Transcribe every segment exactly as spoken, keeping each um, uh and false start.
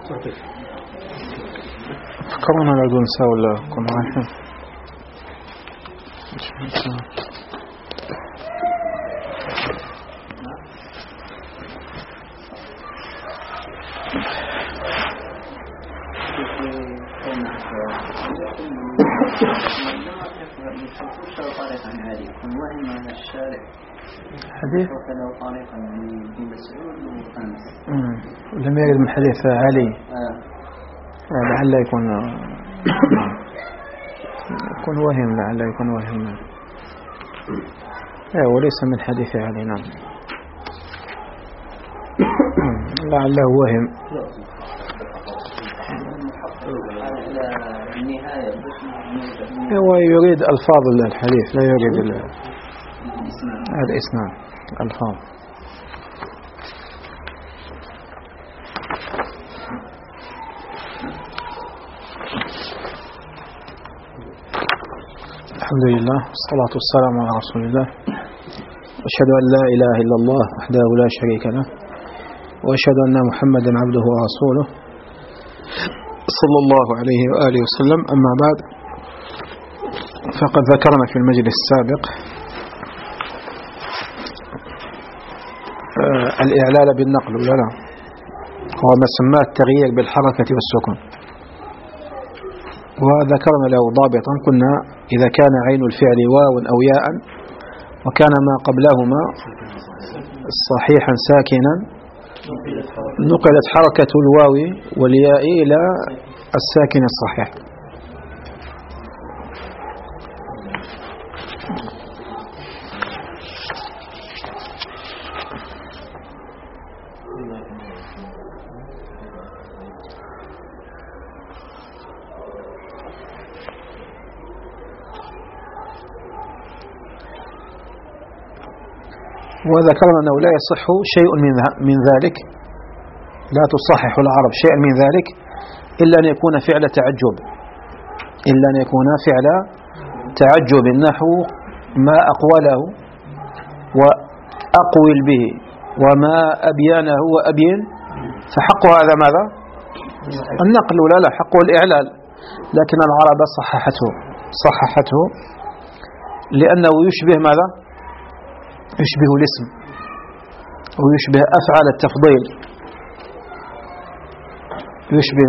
فكرنا لا دون سا ولا كنا رايحين حديث لم يرد من حديث علي لعل يكون يكون وهم لعل يكون وهم وليس من حديث علي. نعم لعله وهم. هو يريد ألفاظ الحديث لا يريد الإسناد ألفاظ. الحمد لله والصلاة والسلام على رسول الله، أشهد أن لا إله إلا الله وحده لا شريك له، وأشهد أن محمدا عبده ورسوله صلى الله عليه وآله وسلم. أما بعد، فقد ذكرنا في المجلس السابق الإعلال بالنقل ولا لا، هو ما سماه التغيير بالحركة والسكون، وذكرنا له ضابطا. كنا إذا كان عين الفعل واو أو ياء وكان ما قبلهما صحيحا ساكنا نقلت حركة الواو والياء إلى الساكن الصحيح. وذكرنا أنه لا يصح شيء من ذلك، لا تصحح العرب شيئا من ذلك إلا أن يكون فعل تعجب، إلا أن يكون فعل تعجب، نحو ما أقوله وأقول به وما أبيانه وأبين، فحق هذا ماذا؟ النقل ولا لا، حقه الإعلال، لكن العرب صححته صححته لأنه يشبه ماذا؟ يشبه الاسم ويشبه أفعال التفضيل، يشبه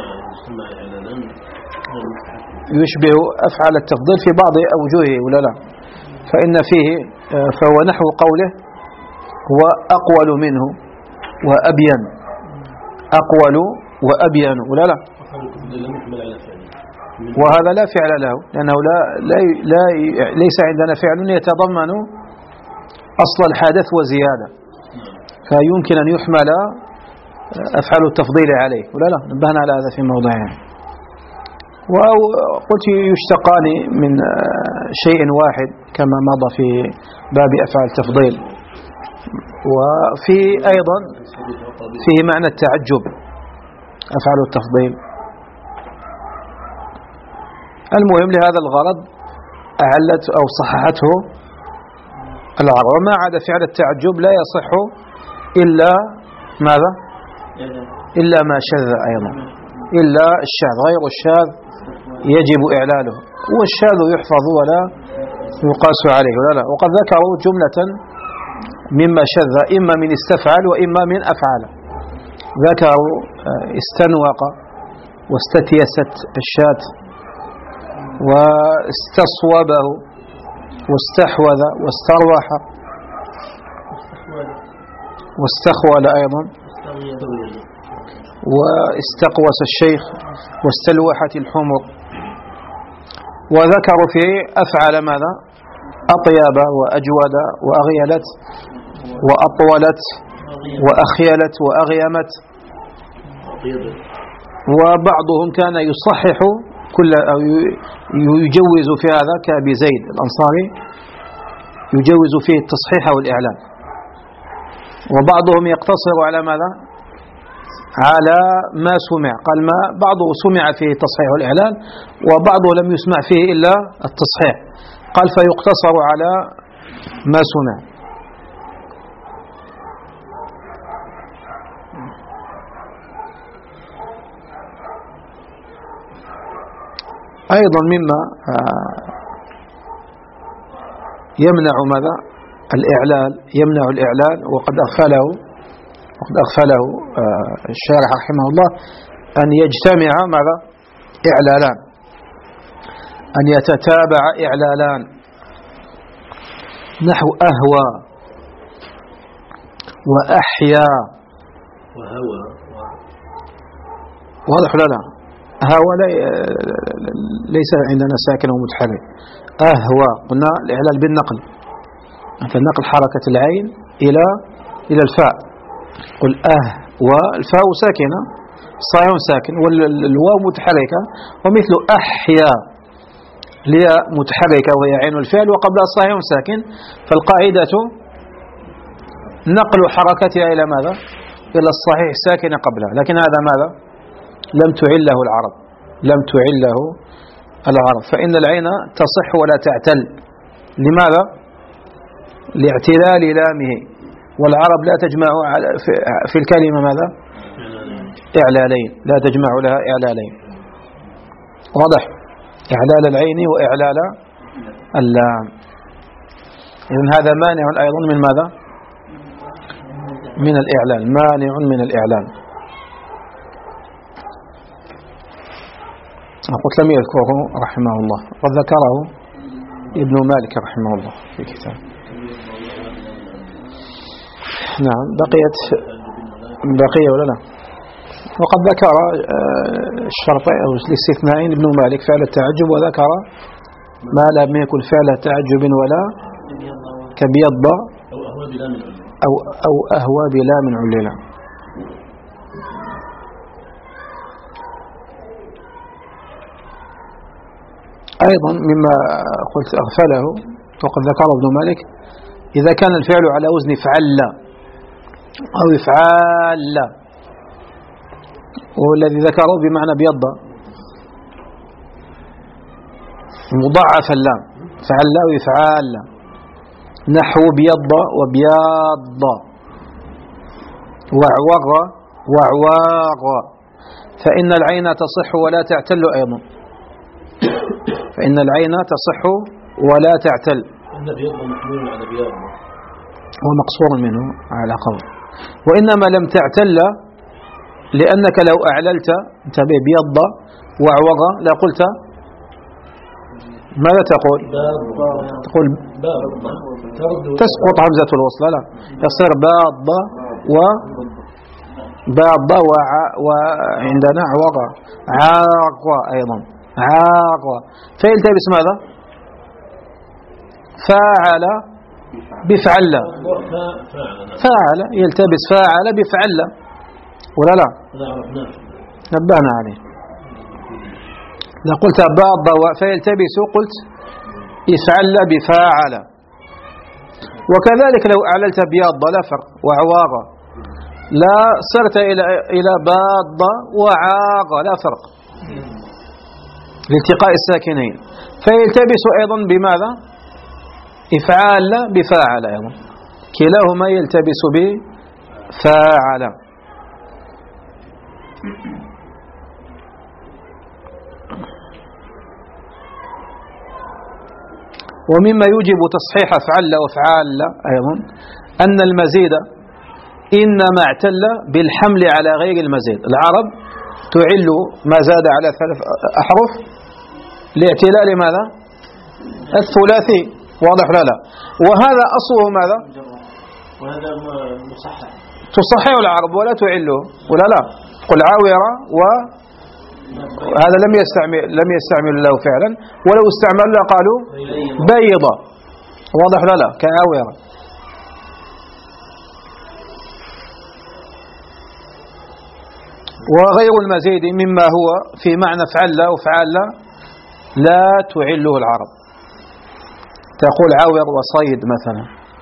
يشبه أفعال التفضيل في بعض أوجهه ولا لا. فإن فيه فهو نحو قوله وأقول منه وأبين، أقول وأبين ولا لا، وهذا لا فعل له، لأنه لا, لا, لا ليس عندنا فعل يتضمن أصل الحدث وزيادة، فيمكن أن يحمل أفعال التفضيل عليه ولا لا. نبهنا على هذا في موضعين. وقلت يشتقان من شيء واحد كما مضى في باب أفعال التفضيل، وفي أيضا فيه معنى التعجب أفعال التفضيل. المهم لهذا الغرض أعلت أو صححته العرب، وما عدا فعل التعجب لا يصح إلا ماذا؟ إلا ما شذ أيضا، إلا الشاذ، غير الشاذ يجب إعلاله، والشاذ يحفظ ولا يقاس عليه ولا لا. وقد ذكروا جملة مما شذ إما من استفعل وإما من أفعل. ذكروا استنوق واستتيست الشاة واستصوبه واستحوذ واستروح واستخول أيضا واستقوس الشيخ واستلوحت الحمر. وذكروا في أفعل ماذا؟ أطيب وأجود وأغيلت وأطولت وأخيلت وأغيمت. وبعضهم كان يصحح كل أو يجوز في هذا كأبي زيد الأنصاري، يجوز فيه التصحيح والإعلان. وبعضهم يقتصر على ماذا؟ على ما سمع، قال ما بعضه سمع فيه التصحيح والإعلان وبعضه لم يسمع فيه إلا التصحيح، قال فيقتصر على ما سمع. أيضا مما يمنع ماذا الإعلال، يمنع الإعلال وقد أغفله وقد أغفله الشارح رحمه الله، أن يجتمع ماذا إعلالان، أن يتتابع إعلالان، نحو أهوى وأحيا وهوى، واضح لا لا هوى ليس عندنا ساكن ومتحرك. أهوى قلنا الإعلال بالنقل، مثل نقل حركة العين إلى إلى الفاء، قل أه والفاء ساكنة صايم ساكن والواو متحركة، ومثل أحيا لي متحركة وهي عين الفعل وقبلها صايم ساكن، فالقاعدة نقل حركتها إلى ماذا؟ إلى الصحيح ساكنة قبلها، لكن هذا ماذا؟ لم تعله العرب، لم تعله العرب، فإن العين تصح ولا تعتل. لماذا؟ لاعتلال لامه، والعرب لا تجمع في الكلمة ماذا؟ إعلالين، لا تجمع لها إعلالين. واضح؟ إعلال العين وإعلال اللام. إذن هذا مانع أيضا من ماذا؟ من الإعلال، مانع من الإعلال. قلت لم يذكره رحمه الله، قد ذكره ابن مالك رحمه الله في كتاب. نعم بقيت بقية ولا لا؟ وقد ذكر الشرطين أو الاستثنائين ابن مالك فعل التعجب، وذكر ما لم يكن فعل تعجب ولا كبيض أو أو أهوى بلا من عللا. أيضا مما قلت أغفله وقد ذكره ابن مالك، إذا كان الفعل على وزن فعل أو يفعل، والذي ذكره بمعنى بيض مضاعف اللام، فعل ويفعل، نحو بيض وبياض وعوغ وعواغ، فإن العين تصح ولا تعتل أيضا، فإن العين تصح ولا تعتل، إن بيض محمول على بياض ومقصور منه على قول، وإنما لم تعتل لأنك لو أعللت انتبه بيض وعوغ لا قلت ماذا تقول؟ تقول تسقط همزة الوصل، لا يصير باض و باض وعندنا عوغ عاق أيضا عاق، فيلتبس ماذا؟ فاعل بفعل، فاعل يلتبس فاعل بفعل ولا لا؟ نبهنا عليه. إذا قلت باض فيلتبس قلت يفعل بفاعل، وكذلك لو أعللت بياض لا فرق وعواغ لا صرت إلى إلى باض وعاغ لا فرق لالتقاء الساكنين، فيلتبس أيضا بماذا؟ إفعال بفاعل، أيضا كلاهما يلتبس بفاعل. ومما يوجب تصحيح فعل وفعال أيضا أن المزيد إنما اعتل بالحمل على غير المزيد. العرب تعل ما زاد على ثلاث أحرف لاعتلال ماذا؟ الثلاثي، واضح لا لا؟ وهذا أصله ماذا؟ وهذا مصحح، تصحح العرب ولا تعله ولا لا؟ قل عاورة، وهذا لم يستعمل لم يستعمل له فعلا، ولو استعمل له قالوا بيضة، واضح لا لا؟ كعاورة. وغير المزيد مما هو في معنى فعل وفعل لا تعله العرب، تقول عاور وصيد مثلا،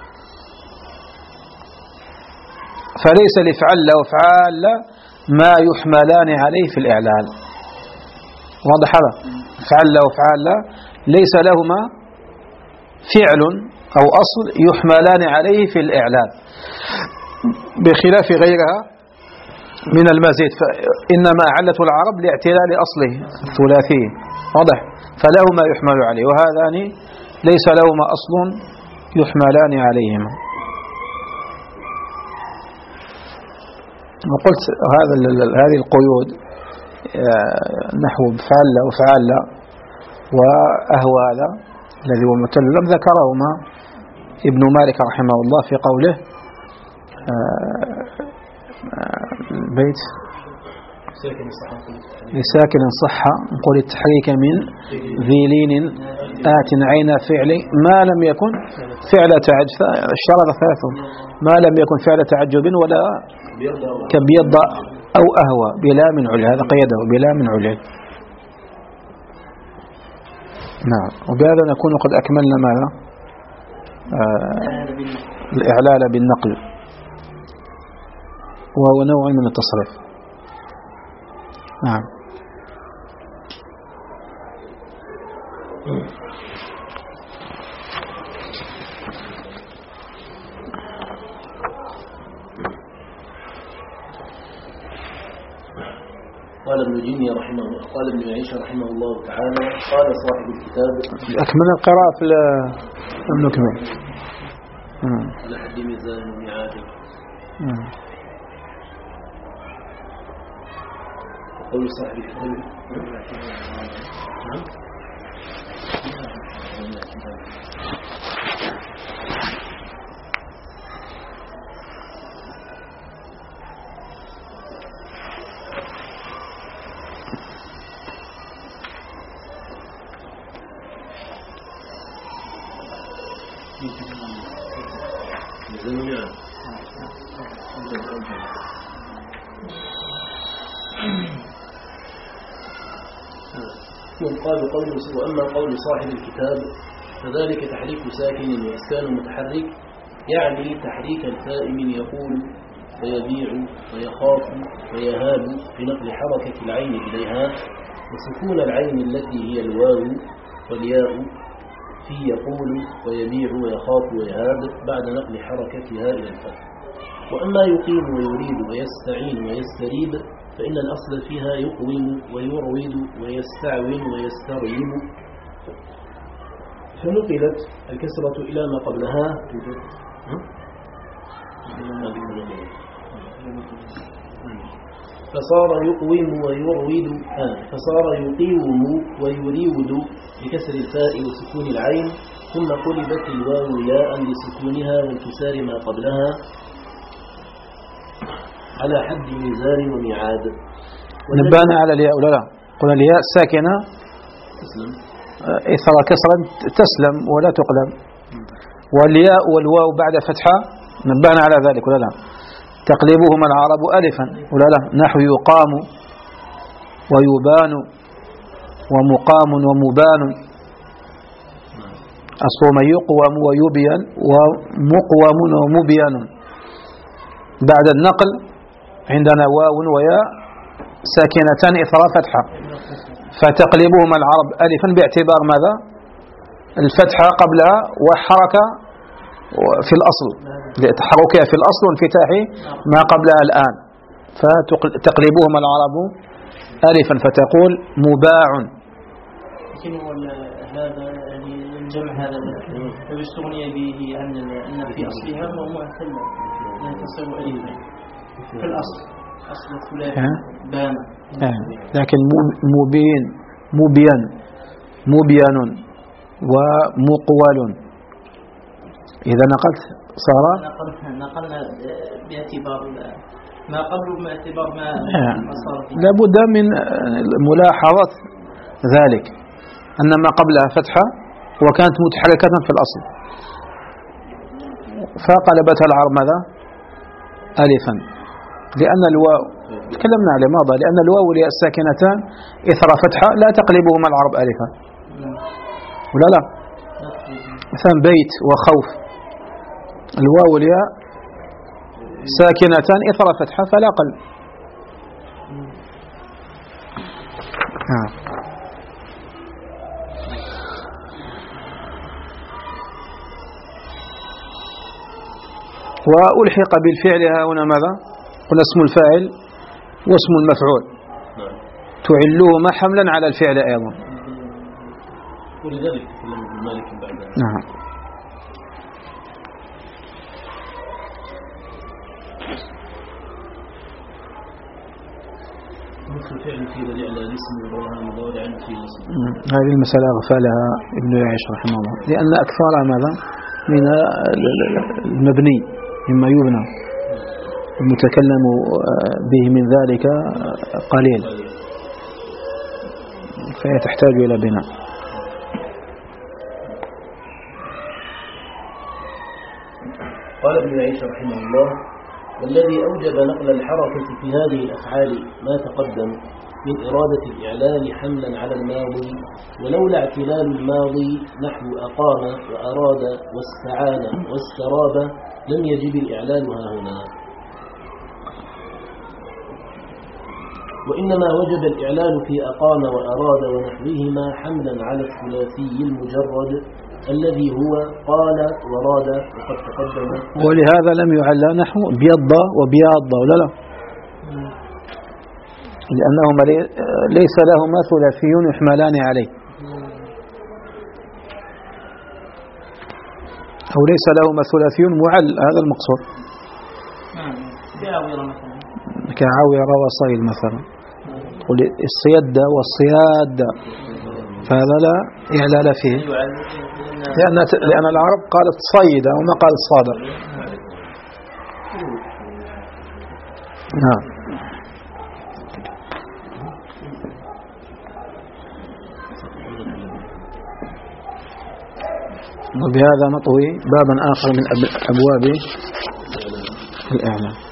فليس لفعل وفعال ما يحملان عليه في الإعلال، واضح هذا؟ فعل وفعال ليس لهما فعل أو أصل يحملان عليه في الإعلال، بخلاف غيرها من المزيد، فإنما أعلته العرب لاعتلال أصله الثلاثي، واضح؟ فله ما يحمل عليه، وهذان ليس لهما أصل يحملان عليهما. وقلت هذا هذه القيود نحو فعل وفعل وأهوال الذي هو متلم ذكرهما ابن مالك رحمه الله في قوله البيت لساكن صحة قل التحريك من ذي لين آت عين فعل ما لم يكن فعل تعجب، الشرط ثلاثة ما لم يكن فعل تعجب ولا كبيض أو أهوى بلا من علة، هذا قيده بلا من علة. نعم، وبهذا نكون قد أكملنا ماذا آه الإعلال بالنقل، وهو نوع من التصريف. نعم. قال ابن جني رحمه الله، قال ابن عيشة رحمه الله تعالى، قال صاحب الكتاب أكمل القراءة في النكمل على حد ميزان وميعاد. قول صاحب الكتاب نعم قال قول وأما قول صاحب الكتاب فذلك تحريك ساكن وإسكان متحرك، يعني تحريك الفاء من يقول ويبيع ويخاف ويهاب في نقل حركة العين إليها، وسكون العين التي هي الواو والياء في يقول ويبيع ويخاف ويهاب بعد نقل حركتها إلى الفاء. وأما يقيم ويريد ويستعين ويستريب فإن الأصل فيها يقوم ويرويد ويستعون ويستريب، فنقلت الكسرة إلى ما قبلها فصار يقوم ويرويد آه فصار يقيم ويريد بكسر الفاء وسكون العين، ثم قلبت الواو ياء لسكونها وانكسار ما قبلها على حد ميزان وميعاد. نبهنا على الياء ولا لا؟ قلنا الياء ساكنة تسلم إثر كسرا تسلم ولا تقلب، والياء والواو بعد فتحة نبهنا على ذلك ولا لا؟ تقلبهما العرب ألفا ولا لا؟ نحو يقام ويبان ومقام ومبان، أصل يقوم ويبين ومقوم ومبين. بعد النقل عندنا واو وياء ساكنتان إثر فتحة، فتقلبهما العرب ألفا باعتبار ماذا؟ الفتحة قبلها وحركة في الأصل لتحركها في الأصل وانفتاح ما قبلها الآن، فتقلبهما العرب ألفا فتقول مباع. لكن هذا الجمع هذا فباستغني به عن أن في أصلها ومعتلة لا تصير ألفا في الأصل أصل الثلاثي بان، لكن مبين مبين مبين ومقول إذا نقلت صار نقلنا باعتبار ما قبل باعتبار ما صار فيه. لابد من ملاحظة ذلك أن ما قبلها فتحة وكانت متحركة في الأصل، فقلبتها العرب ماذا؟ ألفا، لأن الواو تكلمنا عليه ماذا؟ لأن الواو والياء الساكنتان إثر فتحة لا تقلبهما العرب ألفا ولا لا؟ مثلا بيت وخوف الواو والياء ساكنتان إثر فتحة فلا قلب. آه. وألحق بالفعل هنا ماذا؟ قلنا اسم الفاعل واسم المفعول تعلوهما حملا على الفعل أيضا، ولذلك تكلم ابن مالك بعد. نعم. مثل فعل في الإعلان الاسم وضعها مضارعا في الاسم. هذه المسألة أغفلها ابن يعيش رحمه الله، لأن أكثرها ماذا؟ من المبني مما يبنى، المتكلم به من ذلك قليل، فهي تحتاج إلى بناء. قال ابن يعيش رحمه الله: والذي أوجب نقل الحركة في هذه الأفعال ما تقدم من إرادة الإعلال حملا على الماضي، ولولا اعتلال الماضي نحو أقام وأراد واستعان واستراب لم يجب الإعلال ها هنا، وإنما وجب الإعلال في أقام وأراد ونحوهما حملا على الثلاثي المجرد الذي هو قال وراد وقد تقدم. ولهذا لم يعلى نحو بيض وبياض ولا لا، لأنهما ليس لهما ثلاثي يحملان عليه، أو ليس لهما ثلاثي معل، هذا المقصود. كعاوير وصيد مثلا، الصيد والصياد، فهذا لا إعلال فيه، لأن لأن العرب قالت صيد وما قالت صادر. نعم. وبهذا نطوي بابا آخر من أبواب الإعلام.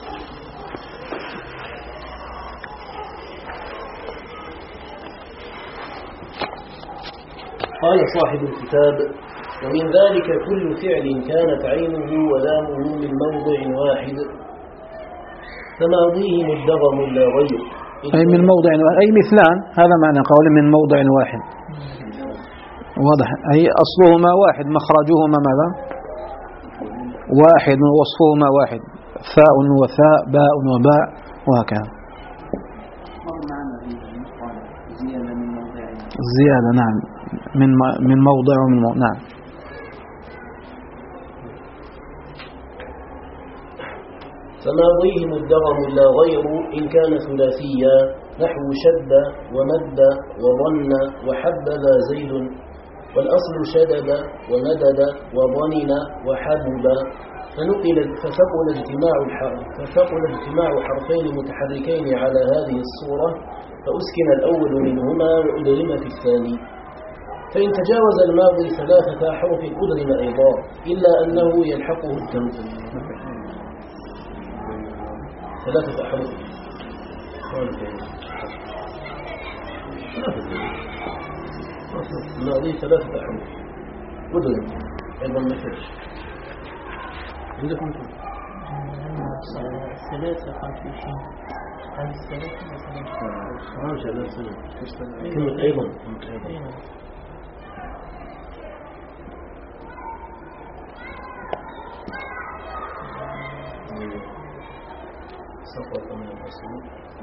قال صاحب الكتاب: ومن ذلك كل فعل كانت عينه ولامه من موضع واحد فماضيه مدغم لا غير. أي من موضع واحد، أي مثلان، هذا معنى قول من موضع واحد، واضح. أي أصلهما واحد، مخرجهما ماذا؟ واحد، ووصفهما واحد، ثاء وثاء، باء وباء، وهكذا. الزيادة نعم، من من موضع ومن موضع. نعم. فماضيه مدغم لا غير إن كان ثلاثيا نحو شد ومد وظن وحبذا زيد، والأصل شدد ومدد وظنن وحبب، فنقل فثقل اجتماع فثقل اجتماع حرفين متحركين على هذه الصورة، فأسكن الأول منهما وأدغم في الثاني. فإن تجاوز الماضي ثلاثة أحرف أدغم أيضا، إلا أنه يلحقه التمثيل. ثلاثة أحرف الماضي ثلاثة أحرف أدغم أيضا مثل عندكم ثلاثة خمسين عن الثلاثة كلمة أيضا سقط من الأصل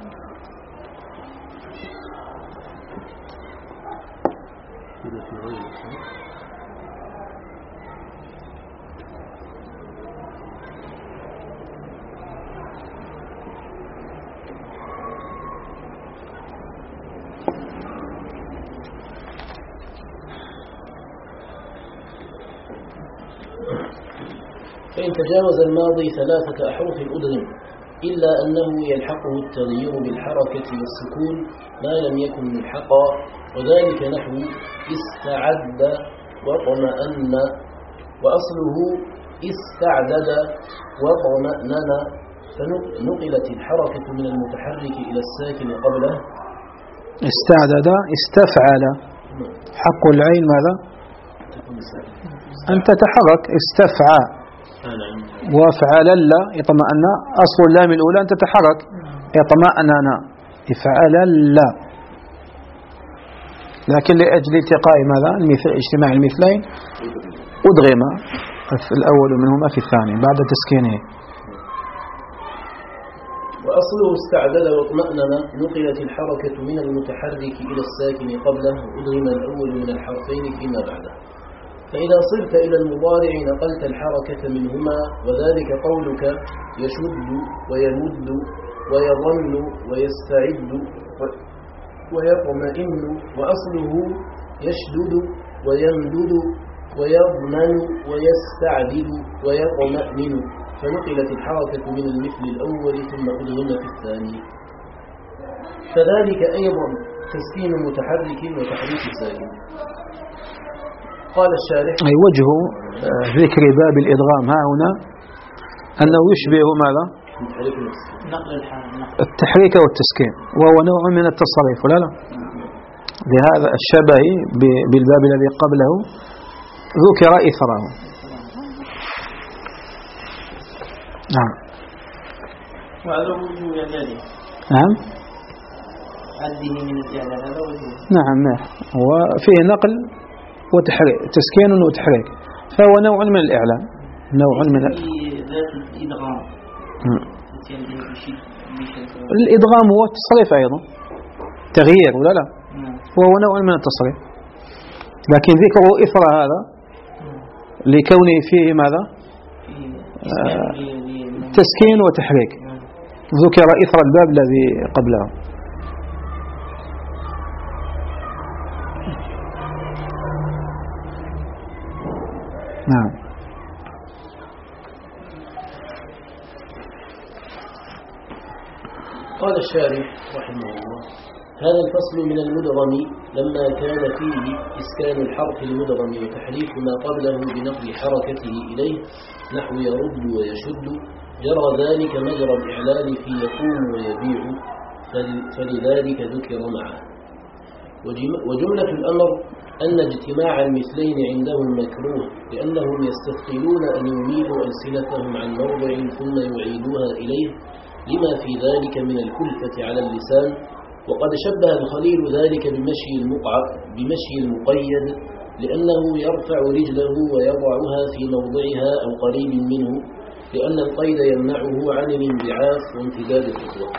إذا في غير الأصل. فإن تجاوز الماضي ثلاثة أحرف أدغم، إلا أنه يلحقه التغيير بالحركة والسكون ما لم يكن ملحقا، وذلك نحو استعد وطمأن، وأصله استعدد وطمأنن، فنقلت الحركة من المتحرك إلى الساكن قبله. استعدد استفعل، حق العين ماذا؟ أن تتحرك. استفعى وفعل لا يطمئن، أصل اللام الأولى أن تتحرك، يطمئنن يفعل لا، لكن لأجل التقاء ماذا؟ اجتماع المثلين أدغم الأول منهما في الثاني بعد تسكينه. وأصله استعدد واطمأنن نقلت الحركة من المتحرك إلى الساكن قبله وأدغم الأول من الحرفين فيما بعده. فإذا صرت إلى المضارع نقلت الحركة منهما، وذلك قولك يشد ويمد ويظن ويستعد ويطمئن، وأصله يشدد ويمدد ويضمن ويستعدد ويطمئن، فنقلت الحركة من المثل الأول ثم أدغم في الثاني. فذلك أيضا تسكين متحرك وتحريك ساكن. قال الشارح: أي وجه ذكر باب الإدغام ها هنا أنه يشبه ماذا؟ التحريك والتسكين، وهو نوع من التصريف ولا لا؟ لهذا الشبه بالباب الذي قبله ذكر إثره. نعم. وهذا وجه إعداده. نعم. عده من الإعداد هذا وجه. نعم نعم. وفيه نقل وتحريك، تسكين وتحريك، فهو نوع من الإعلان، نوع من ال... ذات الإدغام. الإدغام هو التصريف أيضا، تغيير ولا لا؟ وهو نوع من التصريف، لكن ذكره إثر هذا لكونه فيه ماذا؟ آه تسكين وتحريك، ذكر إثر الباب الذي قبله. نعم. قال الشارح رحمه الله: هذا الفصل من المدغم لما كان فيه إسكان الحرف المدغم وتحريك ما قبله بنقل حركته إليه نحو يرد ويشد، جرى ذلك مجرى الإعلان في يقوم ويبيع، فلذلك ذكر معه. وجملة الأمر أن اجتماع المثلين عندهم مكروه، لأنهم يستثقلون أن يميلوا ألسنتهم عن موضع ثم يعيدوها إليه لما في ذلك من الكلفة على اللسان. وقد شبه الخليل ذلك بمشي المقعد بمشي المقيد، لأنه يرفع رجله ويضعها في موضعها أو قريب منه، لأن القيد يمنعه عن الانبعاث وامتداد الخطوة.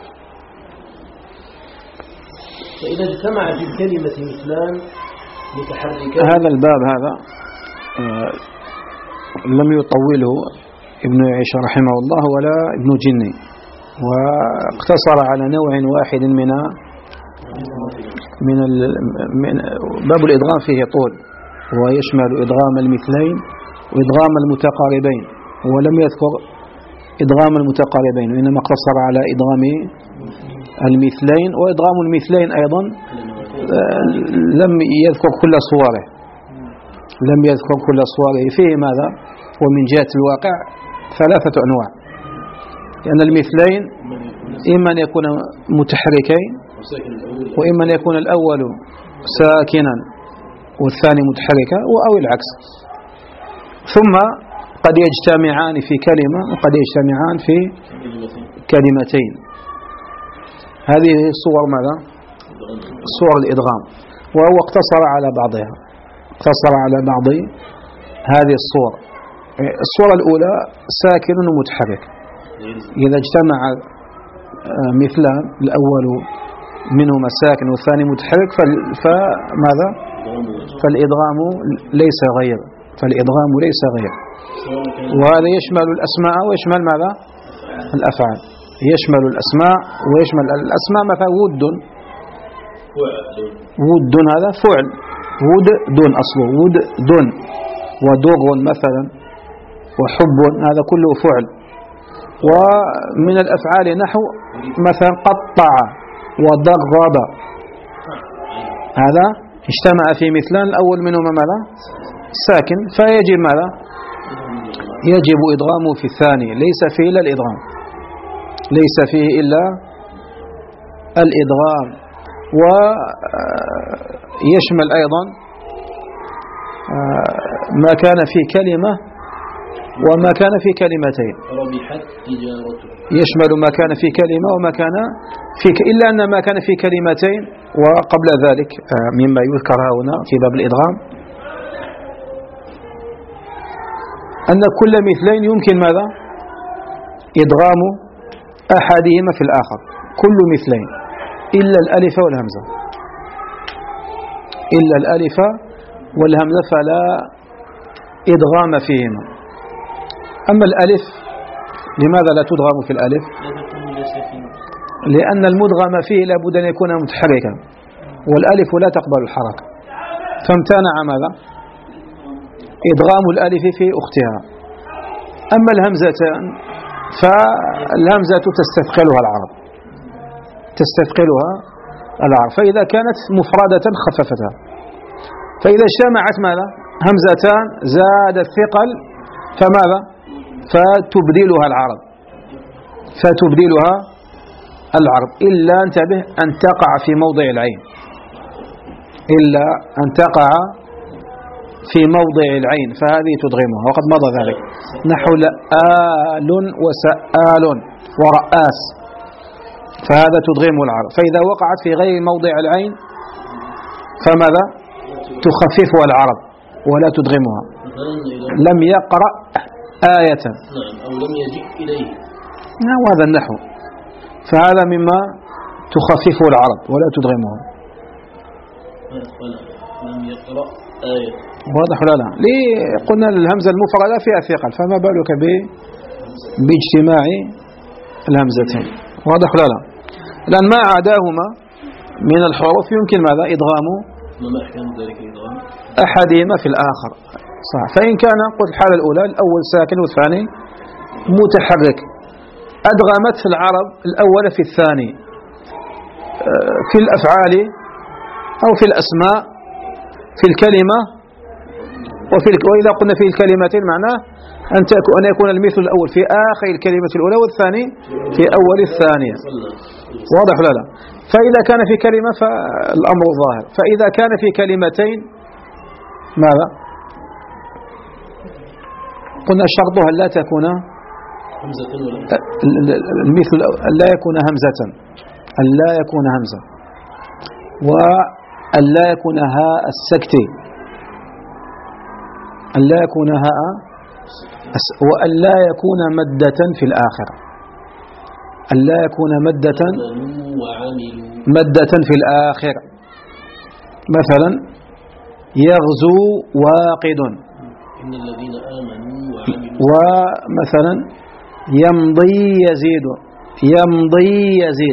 فإذا اجتمع في الكلمة مثلان متحركان. هذا الباب هذا آه لم يطوله ابن عيش رحمه الله ولا ابن جني، واقتصر على نوع واحد من من, من باب الإدغام فيه طول، ويشمل إدغام المثلين وإدغام المتقاربين، ولم يذكر إدغام المتقاربين، وإنما اقتصر على إدغام المثلين. وإدغام المثلين أيضا لم يذكر كل صوره، لم يذكر كل صوره فيه ماذا؟ ومن جهة الواقع ثلاثة أنواع، لأن المثلين إما أن يكون متحركين، وإما أن يكون الأول ساكنا والثاني متحركا، أو العكس. ثم قد يجتمعان في كلمة وقد يجتمعان في كلمتين. هذه صور ماذا؟ صور الإدغام، وهو اقتصر على بعضها، اقتصر على بعض هذه الصور. الصورة الأولى ساكن ومتحرك، إذا اجتمع مثلان الأول منهما ساكن والثاني متحرك فماذا؟ فالإدغام ليس غير، فالإدغام ليس غير. وهذا يشمل الأسماء ويشمل ماذا؟ الأفعال، يشمل الأسماء ويشمل الأسماء. مثلا ود، ود هذا فعل، ود دون أصله ود دون، ودغ مثلا، وحب هذا كله فعل. ومن الأفعال نحو مثلا قطع وضرب، هذا اجتمع في مثلان، الأول منهما ماذا؟ ساكن، فيجب ماذا؟ يجب إدغامه في الثاني، ليس فيه إلا الإدغام، ليس فيه إلا الإدغام. ويشمل أيضا ما كان في كلمة وما كان في كلمتين، يشمل ما كان في كلمة وما كان في ك... إلا أن ما كان في كلمتين. وقبل ذلك مما يذكر هنا في باب الإدغام أن كل مثلين يمكن ماذا؟ إدغام أحدهما في الآخر كل مثلين إلا الألف والهمزة إلا الألف والهمزة فلا إدغام فيهما. أما الألف لماذا لا تدغم في الألف؟ لأن المدغم فيه لابد أن يكون متحركا والألف لا تقبل الحركة فامتنع ماذا؟ إدغام الألف في أختها. أما الهمزتان فالهمزة تستثقلها العرب تستثقلها العرب فإذا كانت مفردة خففتها، فإذا اجتمعت ماذا؟ همزتان زاد الثقل فماذا؟ فتبدلها العرب فتبدلها العرب إلا انتبه أن تقع في موضع العين إلا أن تقع في موضع العين فهذه تدغمها وقد مضى ذلك نحو لآل وسآل ورآس فهذا تدغم العرب. فإذا وقعت في غير موضع العين فماذا؟ تخففها العرب ولا تدغمها. لم يقرأ آية أو لم يجئ إليه وهذا النحو فهذا مما تخففه العرب ولا تدغمها. لم يقرأ آية واضح ولا لا؟ ليه قلنا الهمزة المفردة فيها ثقل فما بالك باجتماع الهمزتين. واضح ولا لا؟ لأن ما عداهما من الحروف يمكن ماذا؟ إدغام ما أحكام ذلك الإدغام أحدهما في الآخر صح. فإن كان قلت الحالة الأولى الأول ساكن والثاني متحرك أدغمت العرب الأول في الثاني في الأفعال أو في الأسماء في الكلمة وفي وإذا قلنا في الكلمتين معناه أن أن يكون المثل الأول في آخر الكلمة الأولى والثاني في أول الثانية. واضح ولا لا؟ فإذا كان في كلمة فالأمر ظاهر. فإذا كان في كلمتين ماذا؟ قلنا شرطها لا تكون المثل لا يكون همزة لا يكون همزة وأن لا يكون هاء السكت أن لا يكون هاء وأن لا يكون مدة في الآخر أن لا يكون مدة مدة في الآخر. مثلا يغزو واقد إن الذين آمنوا وعملوا ومثلا يمضي يزيد يمضي يزيد.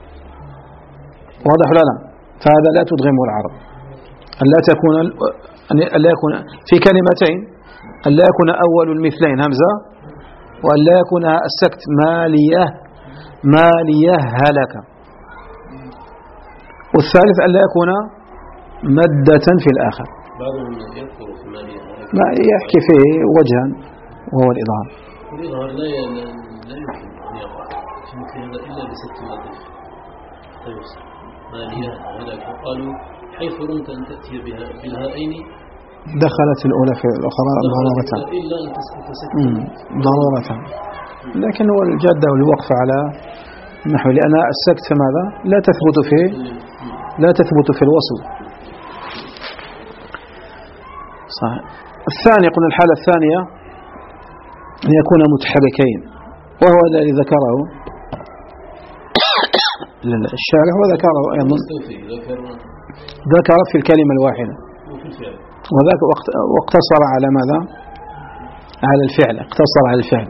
واضح ولا لا؟ فهذا لا تدغمه العرب. أن لا تكون أن لا يكون في كلمتين أن لا يكون أول المثلين همزة وأن لا يكون السكت ماليه ماليه هلك. والثالث أن لا يكون مدة في الآخر. بعضهم يذكر في ماليه ما يحكي فيه وجها وهو الإظهار. الإظهار لا لا يمكن أن يقع في مثل هذا إلا بست مادة فيصل ماليه هلك. قالوا حيث رمت أن تأتي بالهائين دخلت الأولى في الأخرى ضرورة إلا أن تسكت سكتا ضرورة. لكن هو الجادة والوقف على نحو لأن السكت ماذا لا تثبت فيه لا تثبت في الوصل صحيح. الثاني قلنا الحالة الثانية أن يكون متحركين وهو الذي ذكره الشارح وذكره أيضا ذكر في الكلمة الواحدة وذاك واقتصر على ماذا؟ على الفعل اقتصر على الفعل.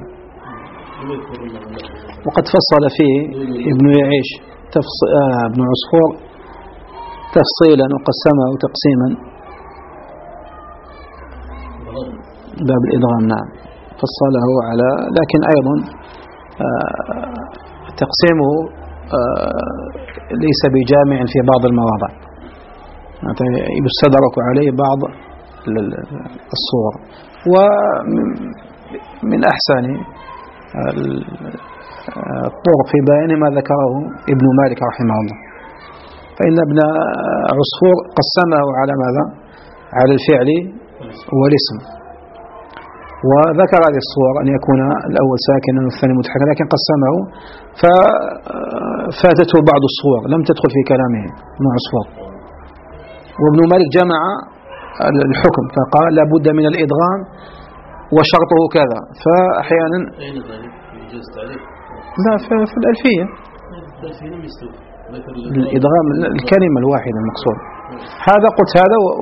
وقد فصل فيه ابن يعيش تفص... آه ابن عصفور تفصيلا وقسمه تقسيما باب الإدغام نعم فصله على لكن أيضا آه تقسيمه آه ليس بجامع في بعض المواضع يستدرك عليه بعض الصور. ومن أحسن الطرق في بيان ما ذكره ابن مالك رحمه الله فإن ابن عصفور قسمه على ماذا؟ على الفعل والاسم وذكر هذه الصور أن يكون الأول ساكنا والثاني متحركا لكن قسمه ففاتته بعض الصور لم تدخل في كلامه ابن عصفور. وابن مالك جمع الحكم فقال لابد من الإدغام وشرطه كذا. فأحيانا لا في, في الألفية الإدغام الكلمة الواحدة المقصود. هذا قلت هذا و...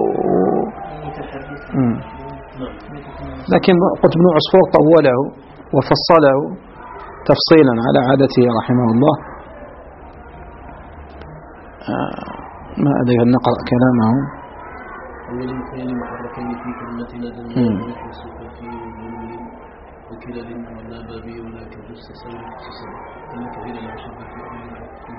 لكن قلت ابن عصفور طوله وفصله تفصيلا على عادته رحمه الله. آه ما أدري أن نقرأ كلامه. أول مثال محركين في كلمتنا ذنبان وحسوك في وجود وكلل ولا بابي ولا كجس سير خصوصا إنك إلى العشر في أمين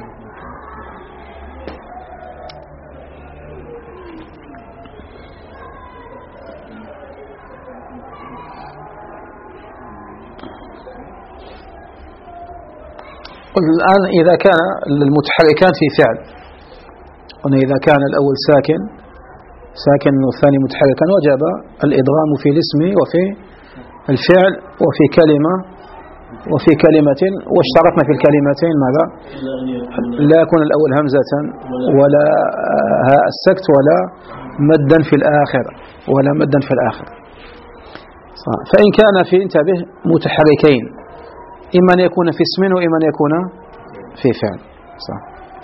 قل الآن إذا كان المتحركان في فعل، قلنا إذا كان الأول ساكن ساكن والثاني متحركا وجب الإدغام في الاسم وفي الفعل وفي كلمة وفي كلمة، واشترطنا في الكلمتين ماذا؟ لا يكون الأول همزة ولا هاء السكت ولا مدا في الآخر ولا مدا في الآخر. فإن كان في انتبه متحركين إما أن يكون في اسم وإما أن يكون في فعل. صح.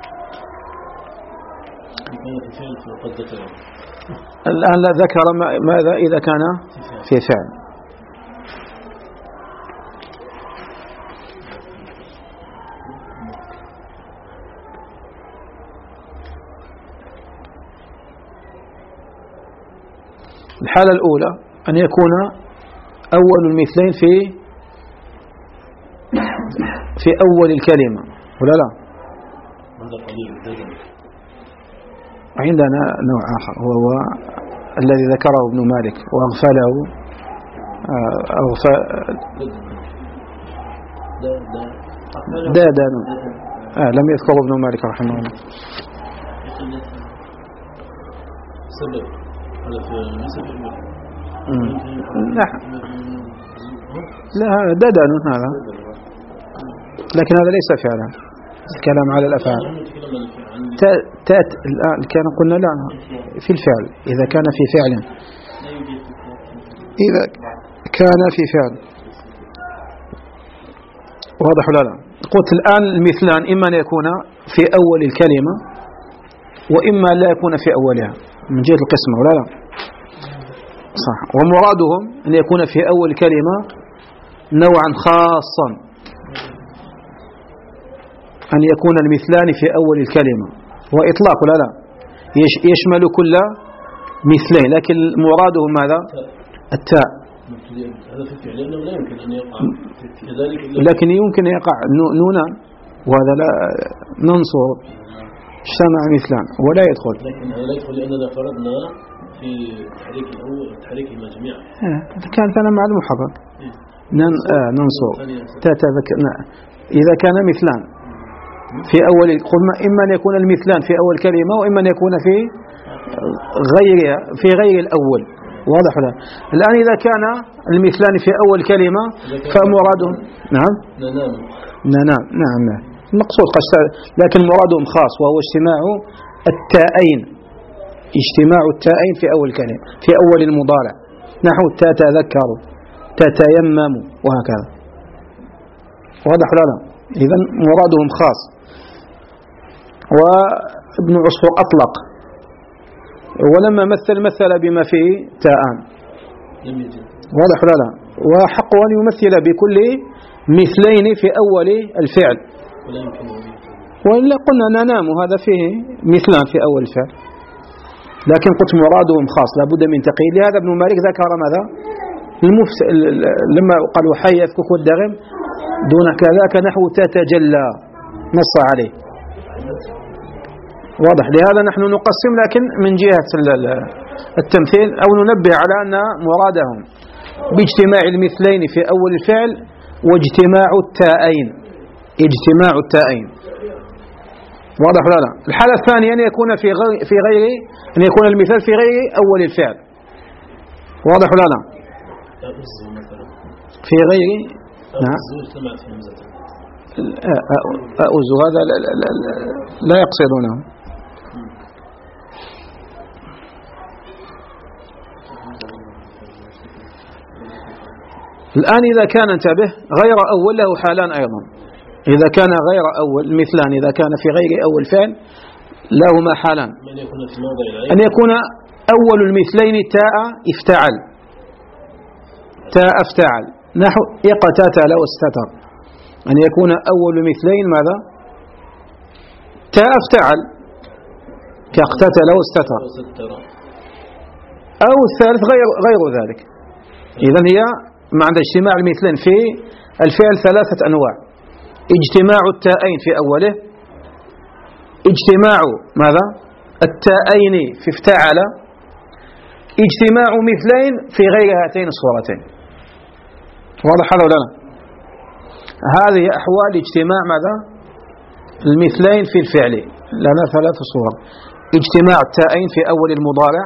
الآن لا ذكر ماذا إذا كان في فعل. الحالة الأولى أن يكون أول المثلين في في أول الكلمة ولا لا؟ عندنا نوع آخر وهو الذي ذكره ابن مالك وأغفله أغفل دادا آه لم يذكره ابن مالك رحمه الله. سبب لا هذا دادا هذا، لكن هذا ليس فعلا، الكلام على الأفعال. تات الآن كان قلنا لا في الفعل إذا كان في فعل إذا كان في فعل واضح ولا لا؟ قلت الآن المثلان إما أن يكون في أول الكلمة وإما لا يكون في أولها من جهة القسمة ولا لا؟ صح. ومرادهم أن يكون في أول الكلمة نوعا خاصا، أن يكون المثلان في أول الكلمة وإطلاق لا لا يشمل كل مثلين، لكن مراده ماذا؟ التاء. هذا في الفعل لأنه لا يمكن أن يقع كذلك، لكن يمكن يقع نونا وهذا لا ننصر اجتمع مثلان ولا يدخل. لكن هذا لا يدخل لأننا فرضنا في تحريك الأول تحريكهما جميعا. كان ثنا مع المحرك ننصر تتذكر إذا كان مثلان في أول قلنا إما أن يكون المثلان في أول كلمة وإما أن يكون في غيرها في غير الأول واضح لا؟ الآن إذا كان المثلان في أول كلمة فمرادهم نعم ننام ننام نعم المقصود قشت، لكن مرادهم خاص وهو اجتماع التاءين، اجتماع التاءين في أول كلمة في أول المضارع نحو تتذكروا تتيمموا وهكذا واضح لا لا؟ إذن مرادهم خاص. وابن عصفور أطلق ولما مثل مثل بما فيه تاءان واضح لا لا؟ وحق أن يمثل بكل مثلين في أول الفعل وإلا قلنا ننام هذا فيه مثلان في أول الفعل، لكن قلت مرادهم خاص لابد من تقييد. لهذا ابن مالك ذكر ماذا المفس... لما قالوا حي يفكك والدغم دون كذاك نحو تتجلى نص عليه واضح. لهذا نحن نقسم لكن من جهة التمثيل أو ننبه على أن مرادهم باجتماع المثلين في أول الفعل واجتماع التاءين اجتماع التاءين واضح ولا لا؟ الحالة الثانية أن يكون في غير في غير أن يكون المثال في غير أول الفعل واضح ولا لا؟ في غير نعم أؤز هذا لا, لا, لا, لا يقصدونه. الآن إذا كان انتبه غير أول له حالان أيضا، إذا كان غير أول مثلان إذا كان في غير أول فعل لهما حالان. أن يكون أول المثلين تاء افتعل تاء افتعل نحو اقتتل واستتر. أن يكون أول مثلين ماذا؟ تاء افتعل كاقتتل واستتر. أو الثالث غير غير ذلك. إذن هي معنى اجتماع المثلين في الفعل ثلاثة أنواع: اجتماع التاءين في أوله، اجتماع ماذا؟ التاءين في افتعل، اجتماع مثلين في غير هاتين الصورتين. واضح هذا ولا لا؟ هذه أحوال اجتماع ماذا؟ المثلين في الفعل لنا ثلاث صور: اجتماع التاءين في أول المضارع،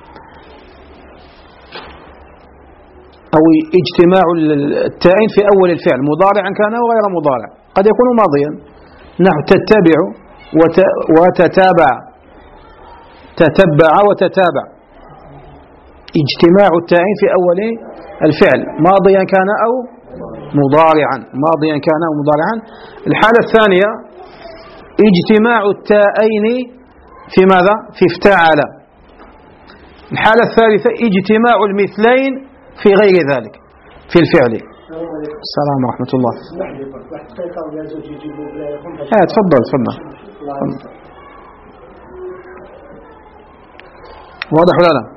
أو اجتماع التاءين في أول الفعل مضارعا كان أو غير مضارع، قد يكون ماضيا نحو تتبع وتتابع، تتبع وتتابع. اجتماع التاءين في أول الفعل ماضيا كان أو مضارعا، ماضيا كان أو مضارعا. الحالة الثانية اجتماع التاءين في ماذا؟ في افتعل. الحالة الثالثة اجتماع المثلين في غير ذلك في الفعل. السلام ورحمة الله. اه تفضل تفضل. واضح ولا لا؟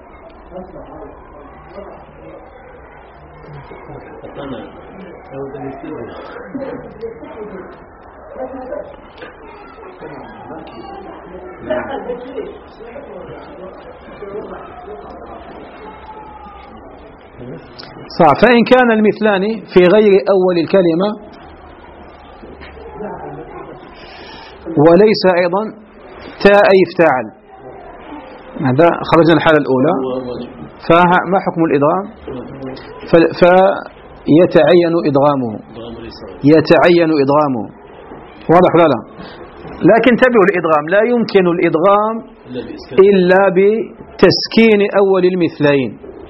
صح. فإن كان المثلان في غير أول الكلمة وليس أيضا تاء افتعل، هذا خرجنا الحالة الأولى. فما حكم الإدغام؟ فيتعين إدغامه، يتعين إدغامه. واضح ولا لا؟ لكن تبعوا الإدغام، لا يمكن الإدغام إلا بتسكين أول المثلين،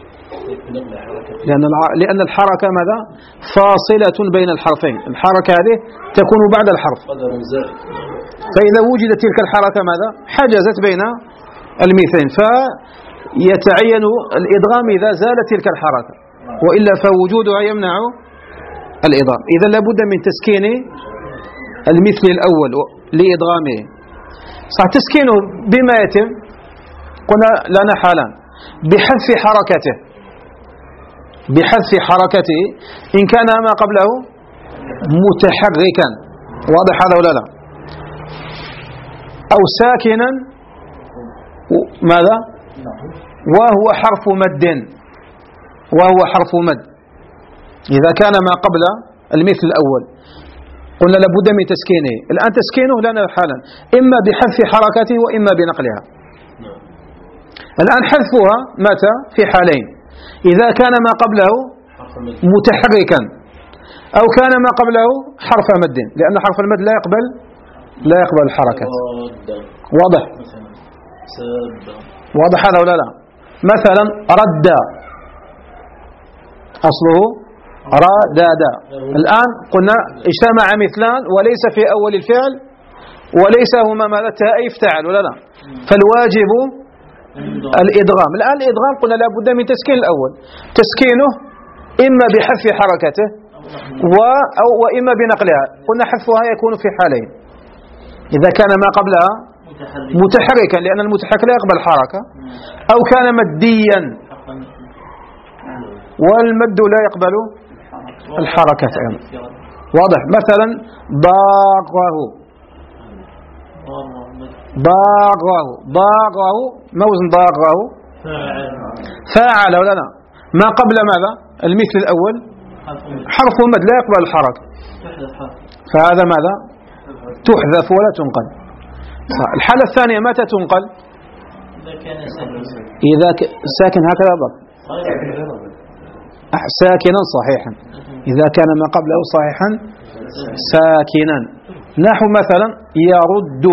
لأن لأن الحركة ماذا؟ فاصلة بين الحرفين. الحركة هذه تكون بعد الحرف، فإذا وجدت تلك الحركة ماذا؟ حجزت بين المثلين، فيتعين الإدغام إذا زالت تلك الحركة، وإلا فوجودها يمنع الإدغام. إذا لابد من تسكين المثل الأول لإدغامه. صح. تسكينه بما يتم؟ قلنا لنا حالان: بحذف حركته، بحذف حركته إن كان ما قبله متحركا. واضح هذا ولا لا؟ أو ساكنا ماذا؟ وهو حرف مد، وهو حرف مد. إذا كان ما قبل المثل الأول قلنا لابد من تسكينه. الآن تسكينه لنا حالا إما بحذف حركته وإما بنقلها. الآن حذفها متى؟ في حالين: إذا كان ما قبله متحركا، أو كان ما قبله حرف مد، لأن حرف المد لا يقبل لا يقبل الحركة. واضح؟ واضح هذا ولا لا؟ مثلا رد أصله ردادا. الآن قلنا اجتمع مثلان وليس في أول الفعل وليس هما ماذا؟ تاء افتعل ولا لا؟ فالواجب الإدغام. الآن الإدغام قلنا لا بد من تسكين الأول، تسكينه إما بحذف حركته و أو وإما بنقلها. قلنا حذفها يكون في حالين: إذا كان ما قبلها متحركا لأن المتحرك لا يقبل حركة، أو كان مديا والمد لا يقبل الحركة أيضا. واضح؟ مثلا ضاقه، ضاقه ضاقه ما وزن ضاقه؟ فاعل ولا لا؟ ما قبل ماذا؟ المثل الأول حرف مد لا يقبل الحركة، فهذا ماذا؟ تحذف ولا تنقل. الحالة الثانية متى تنقل؟ إذا ساكن هكذا ضرب ساكنا صحيحا، إذا كان ما قبله صحيحا ساكنا. نحو مثلا يرد،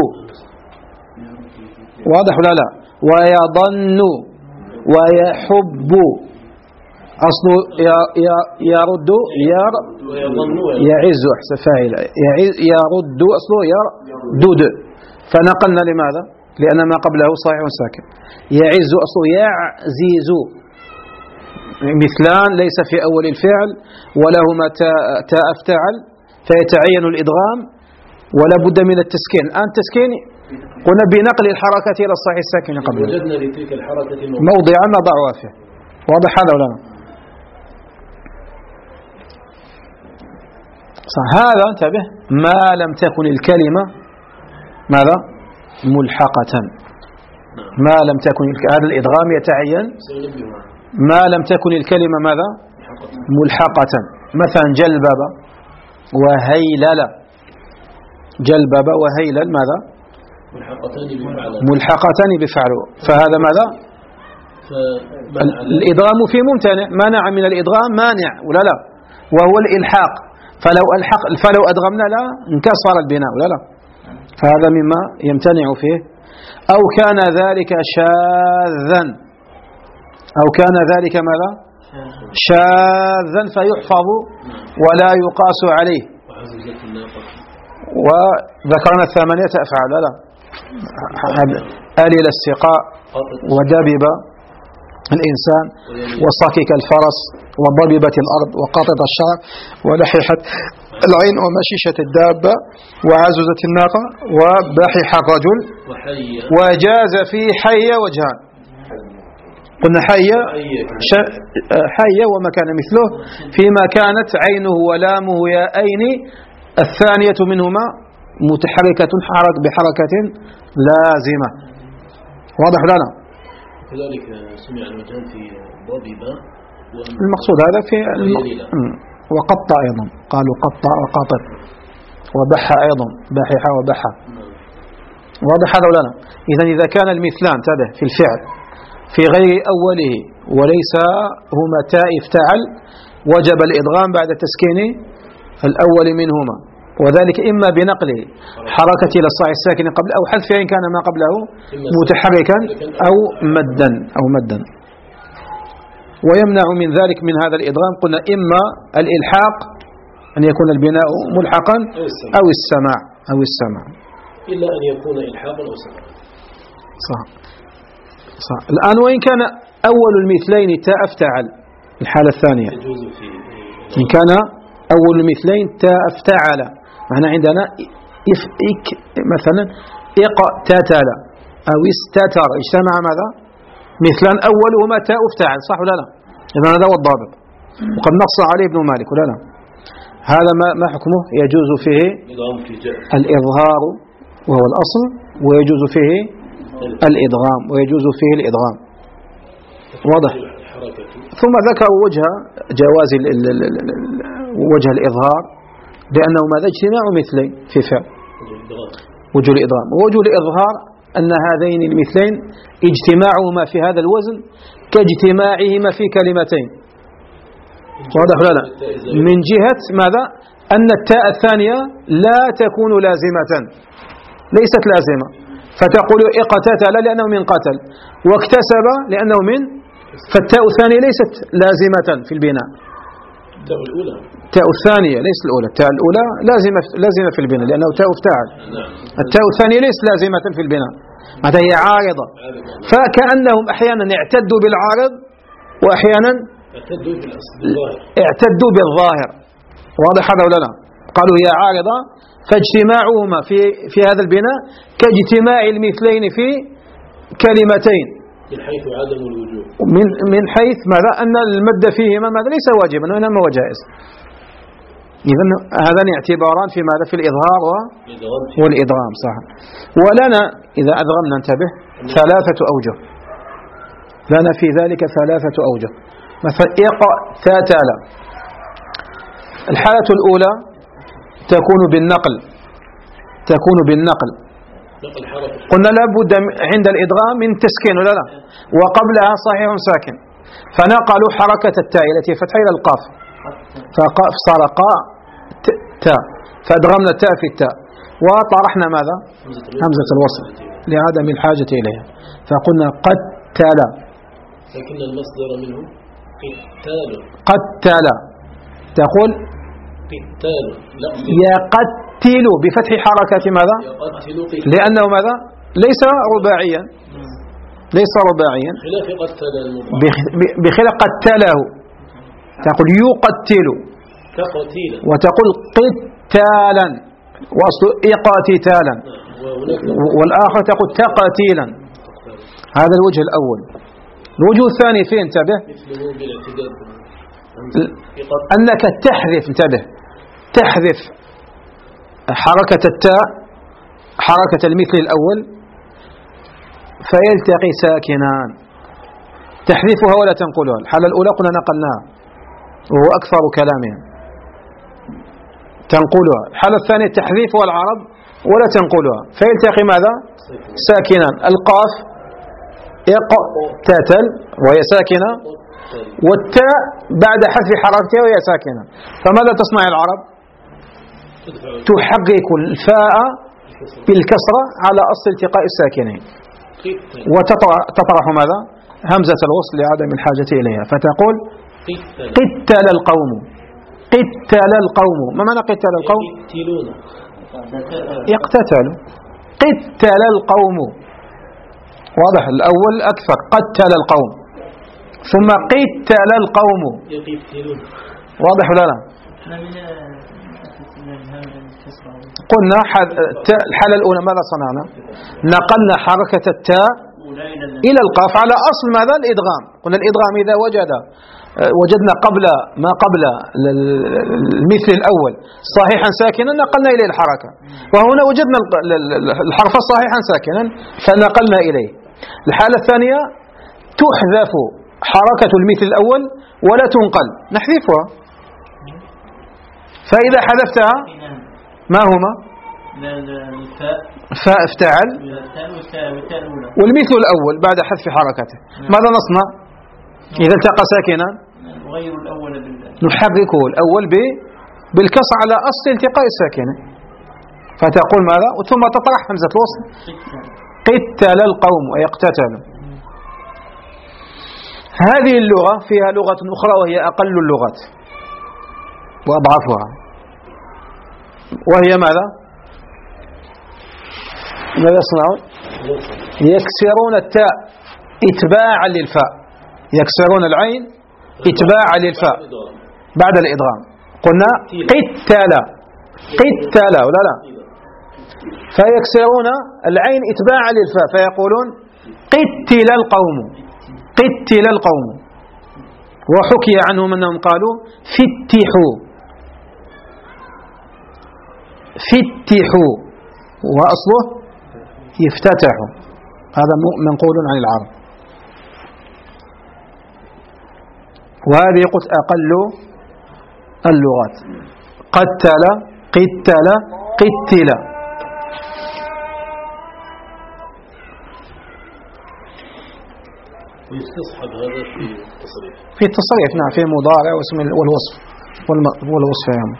واضح ولا لا؟ ويظن ويحب. أصله يرد ير يعز أحسن فاعل يرد أصله يردد فنقلنا لماذا؟ لأن ما قبله صحيح ساكن. يعز أصله يعزيز مثلان ليس في أول الفعل ولهما تاء افتعل فيتعين الإدغام ولا بد من التسكين. الآن التسكين قلنا بنقل الحركة إلى الصحيح الساكن قبله وجدنا لتلك الحركة موضعا نضعها فيه. واضح هذا ولا لا؟ هذا انتبه ما لم تكن الكلمة ماذا ملحقة ما لم تكن هذا الإدغام يتعين ما لم تكن الكلمة ماذا ملحقة. مثلا جلبب وهيلل جلبب وهيلل ماذا ملحقتان بفعل فهذا ماذا الإدغام في ممتنع منع من الإدغام مانع ولا لا وهو الإلحاق فلو ألحق فلو أدغمنا لا انكسر البناء ولا لا فهذا مما يمتنع فيه. أو كان ذلك شاذا أو كان ذلك ماذا شاذا فيحفظ ولا يقاس عليه. وذكرنا الثمانية أفعال لا ألل السقاء ودبب الإنسان وصكك الفرس وضببت الأرض وقاطت الشعر ولححت العين ومشيشة الدابة وعززت الناقة وبحح الرجل وجاز في حي وجهان. قلنا حي حي وما كان مثله فيما كانت عينه ولامه يائين الثانية منهما متحركة حرك بحركة لازمة. واضح لنا؟ كذلك سمع الوجهان في ضببة المقصود هذا في الم... وقطع أيضا قالوا قطع وقاطر وبح أيضا بحح وبح. واضح هذا ولا لا؟ إذن إذا كان المثلان تده في الفعل في غير أوله وليس هما تاء افتعل وجب الإدغام بعد تسكين الأول منهما وذلك إما بنقل حركة إلى الصاع الساكن قبل أو حذف إن كان ما قبله متحركا أو مدا أو مدا. ويمنع من ذلك من هذا الإدغام قلنا إما الإلحاق أن يكون البناء ملحقا أو السماع أو السماع إلا أن يكون إلحاقا أو سماع. صح صح. الآن وإن كان أول المثلين تاء افتعل الحالة الثانية إن كان أول المثلين تاء افتعل معنى عندنا إف إك مثلا اقتتل أو استتر اجتمع ماذا مثلا أولهما تاء افتعل صح ولا لا؟ إذن هذا هو الضابط وقد نص عليه ابن مالك ولا لا؟ هذا ما ما حكمه يجوز فيه الإظهار وهو الأصل ويجوز فيه الإدغام ويجوز فيه الإدغام. واضح. ثم ذكر وجه جواز وجه الإظهار لأنه ماذا اجتماع مثلين في فعل وجه الإدغام. ووجه الإظهار أن هذين المثلين اجتماعهما في هذا الوزن كاجتماعهما في كلمتين. واضح ولا من جهة ماذا أن التاء الثانية لا تكون لازمة ليست لازمة فتقول اقتتل لأنه من قتل واكتسب لأنه من فالتاء الثانية ليست لازمة في البناء. التاء الثانية ليست الأولى التاء الأولى لازمة لازمة في البناء لأنه تاء افتعل. التاء الثانية ليست لازمة في البناء متى هي عارضة فكأنهم أحيانا اعتدوا بالعارض وأحيانا اعتدوا بالظاهر. واضح هذا ولا لا؟ قالوا هي عارضة فاجتماعهما في في هذا البناء كاجتماع المثلين في كلمتين من حيث عدم الوجوب من من حيث ماذا أن المد فيهما ماذا ليس واجبا وإنما هو جائز. إذن هذان اعتباران في ماذا في الإظهار والإدغام صح. ولنا إذا أدغمنا انتبه ثلاثة أوجه لنا في ذلك ثلاثة أوجه. مثلا اقتتل الحالة الأولى تكون بالنقل تكون بالنقل قلنا لابد عند الإدغام من تسكين ولا لا وقبلها صحيح ساكن فنقلوا حركة التاء التي فتح إلى القاف فصار قاء تاء فأدغمنا التاء في التاء وطرحنا ماذا همزة الوصل لعدم الحاجة إليها فقلنا قتل لكن المصدر منه قتال. قتل تقول قتال. لا. يقتل بفتح حركة ماذا؟ يقتل قتال. لأنه ماذا؟ ليس رباعيا، ليس رباعيا خلاف قتل المضارع. بخ- بخلاف قتله تقول يقتل كقتيلا. وتقول قتالا وأصل إقاتتالا، وهناك والآخر تقول تقتيلا. هذا الوجه الأول. الوجه الثاني فيه انتبه مثله بالاعتداد. أنك تحذف، انتبه تحذف حركة التاء حركة المثل الأول فيلتقي ساكنان، تحذفها ولا تنقلها. الحالة الأولى قلنا نقلناها وهو أكثر كلامهم، تنقلها. الحالة الثانية تحذيفها العرب ولا تنقلها فيلتقي ماذا؟ ساكنان. القاف اقتتل وهي ساكنة، والتاء بعد حذف حركتها وهي ساكنة، فماذا تصنع العرب؟ تحقق الفاء بالكسرة على أصل التقاء الساكنين وتطرح ماذا؟ همزة الوصل لعدم الحاجة إليها، فتقول قتل القوم. قتل القوم. ما معنى قتل القوم؟ يقتتلوا. قتل القوم. واضح؟ الأول أكثر، قتل القوم، ثم قتل القوم. واضح ولا لا؟ قلنا الحالة الأولى ماذا صنعنا؟ نقلنا حركة التاء إلى القاف على أصل ماذا؟ الإدغام. قلنا الإدغام إذا وجد وجدنا قبل ما قبل المثل الأول صحيحا ساكنا نقلنا إليه الحركة، وهنا وجدنا الحرف صحيحا ساكنا فنقلنا إليه. الحالة الثانية تحذف حركة المثل الأول ولا تنقل، نحذفها. فإذا حذفتها ما هما؟ فاء افتعل والمثل الأول بعد حذف حركته. ماذا نصنع إذا التقى ساكنا؟ نحركه الأول بالكسر على أصل التقاء الساكنة، فتقول ماذا؟ ثم تطرح همزة الوصل قتل القوم ويقتتل. هذه اللغة فيها لغة أخرى وهي أقل اللغات وأضعفها، وهي ماذا؟ ماذا يصنعون؟ يكسرون التاء إتباعا للفاء، يكسرون العين إتباعا للفاء بعد الإدغام. قلنا قتل قتل ولا لا؟ فيكسرون العين إتباعا للفاء فيقولون قتل القوم. قتل القوم. وحكي عنهم أنهم قالوا فتحوا فتحوا وأصله يفتتحوا. هذا منقول عن العرب. وهذه قلت أقل اللغات. قتل قتل قتل. ويستصحب هذا في التصريف. في التصريف نعم، في مضارع واسم والوصف والوصف يعني.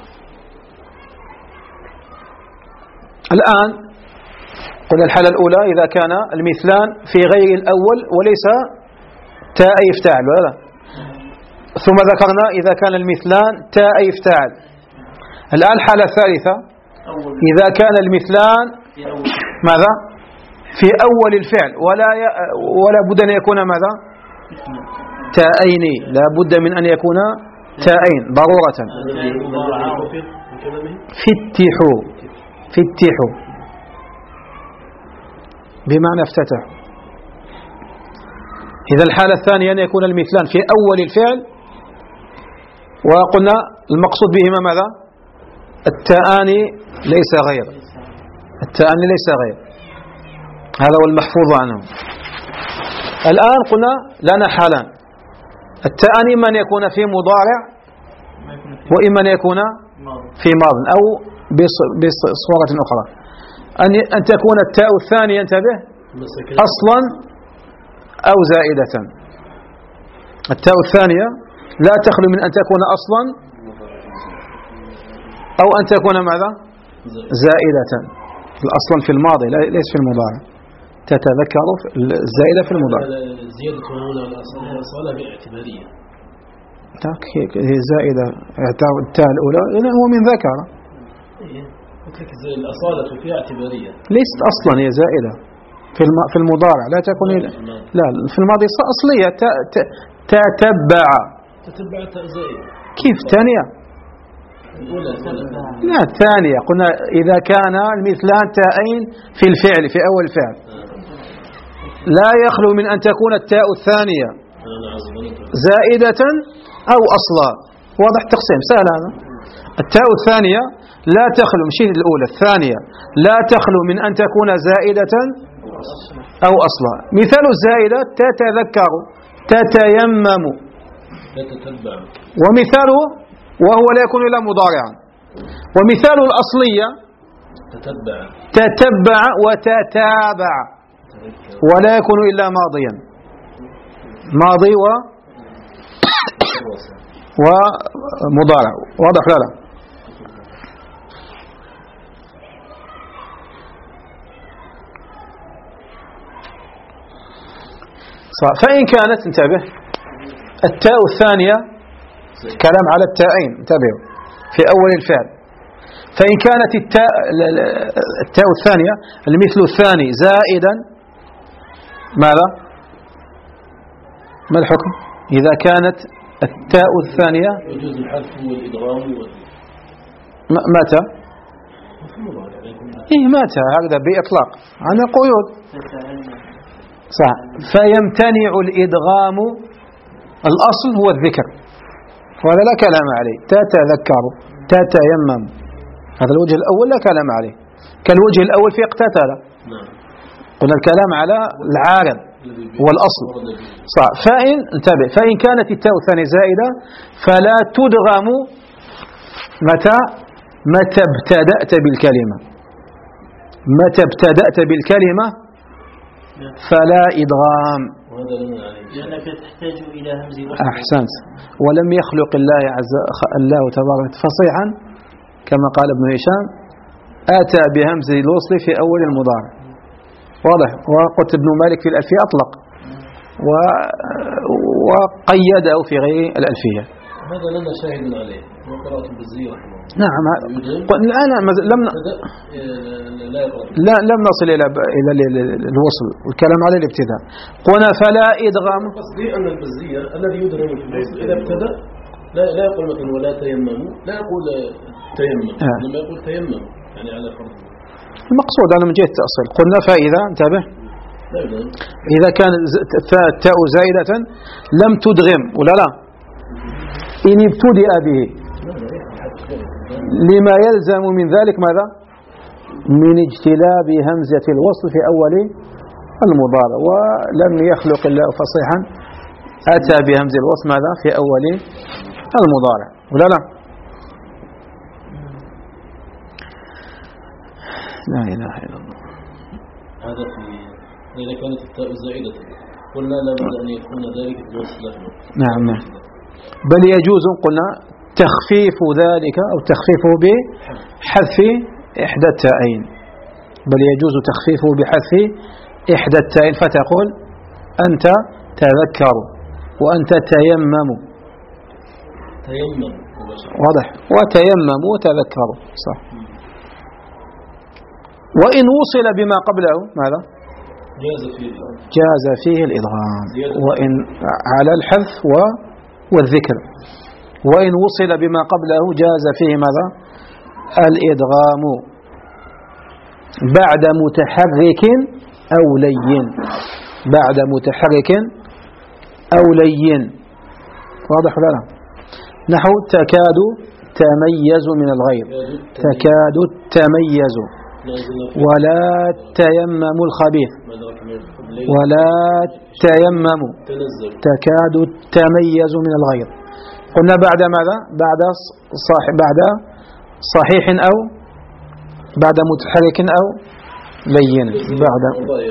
الآن قلنا الحالة الأولى إذا كان المثلان في غير الأول وليس تاء يفتعل ولا لا؟ ثم ذكرنا إذا كان المثلان تاء يفتعل. الآن الحالة الثالثة إذا كان المثلان ماذا؟ في أول الفعل ولا ي... ولا بد أن يكون ماذا؟ تاءين، لا بد من أن يكون تاءين ضرورة. فتحوا فتحوا بمعنى افتتحوا. إذا الحالة الثانية أن يكون المثلان في أول الفعل، وقلنا المقصود بهما ماذا؟ التاءان ليس غير، التاءان ليس غير، هذا هو المحفوظ عنه. الآن قلنا لنا حالان، التاءان إما أن يكون في مضارع وإما أن يكون في ماض أو بصورة أخرى. أن تكون التاء الثانية انتبه أصلا أو زائدة. التاء الثانية لا تخلو من أن تكون أصلا أو أن تكون ماذا؟ زائدة. الأصل في الماضي ليس في المضارع، تتذكر الزائدة في المضارع. الزيادة هنا الأصالة باعتبارية هي زائدة التاء الأولى إذا هو من ذكر. الأصالة فيها اعتبارية، ليست أصلا هي زائدة في في المضارع، لا تكون لا في الماضي أصلية. تتبع تتبع تاء زائدة. كيف ثانية؟ لا الثانية قلنا إذا كان المثلان تاءين في الفعل في أول الفعل لا يخلو من أن تكون التاء الثانية زائدة أو أصلا. واضح تقسيم سهل هذا. التاء الثانية لا تخلو مش الأولى الثانية لا تخلو من أن تكون زائدة أو أصلا. مثال الزائدة تتذكر تتيمم، ومثاله وهو لا يكون إلا مضارعا. ومثال الأصلية تتبع تتبع وتتابع ولا يكون إلا ماضيا، ماضي و ومضارع. واضح لا لا؟ فإن كانت انتبه التاء الثانية كلام على التاءين انتبهوا في أول الفعل. فإن كانت التاء التاء الثانية المثل الثاني زائدا ماذا؟ ما الحكم؟ إذا كانت التاء الثانية يجوز الحذف والإدغام متى؟ إيه متى هذا بإطلاق عن القيود صح. فيمتنع الإدغام الأصل هو الذكر وهذا لا كلام عليه. تتذكر تتيمم هذا الوجه الأول لا كلام عليه كالوجه الأول في اقتتل. قلنا الكلام على العارض هو الأصل صح. فإن انتبه فإن كانت التاء الثانية زائدة فلا تدغم متى متى ابتدأت بالكلمة متى ابتدأت بالكلمة فلا إدغام لأنك تحتاج إلى همز وصل. أحسنت. ولم يخلق الله عز الله تبارك فصيحا كما قال ابن هشام آتى بهمز الوصل في أول المضارع. واضح. وقلت ابن مالك في الألفية أطلق و... وقيده في غير الألفية. هذا لنا شاهد عليه وقراءة البزي رحمه الله. نعم. الآن لم لا لم نصل إلى إلى الوصل والكلام على الابتداء. قلنا فلا إدغام. قصدي أن البزية الذي يدغم في الوصل إذا ابتدأ لا لا يقول مثلا ولا تيمموا لا يقول تيمم لما يقول تيمم يعني على فرض المقصود أنا من جهة التأصيل. قلنا فإذا انتبه إذا كان التاء زائدة لم تدغم ولا لا إن ابتدأ به لما يلزم من ذلك ماذا من اجتلاب همزة الوصل في أول المضارع. ولم يخلق الله فصيحا أتى بهمزة الوصل ماذا في أول المضارع ولا لا؟ لا إله إلا الله. هذا في إذا كانت التاء زائدة قلنا لا بد أن يكون ذلك الوصل. نعم نعم. بل يجوز قلنا تخفيف ذلك أو تخفيفه بحذف إحدى التائين. بل يجوز تخفيفه بحذف إحدى التائين فتقول أنت تذكر وأنت تيمم. تيمم واضح. وتيمم وتذكر صح. وإن وصل بما قبله ماذا جاز فيه جاز فيه الإدغام. وإن على الحذف و والذكر. وإن وصل بما قبله جاز فيه ماذا الإدغام بعد متحرك أو لين. بعد متحرك أو لين. واضح ولا لا؟ نحو تكاد تميز من الغير تكاد تميز ولا تيمم الخبيث ولا تيمم تكاد تميز من الغير. قلنا بعد ماذا بعد صاحب بعد صحيح أو بعد متحرك أو لين. بعد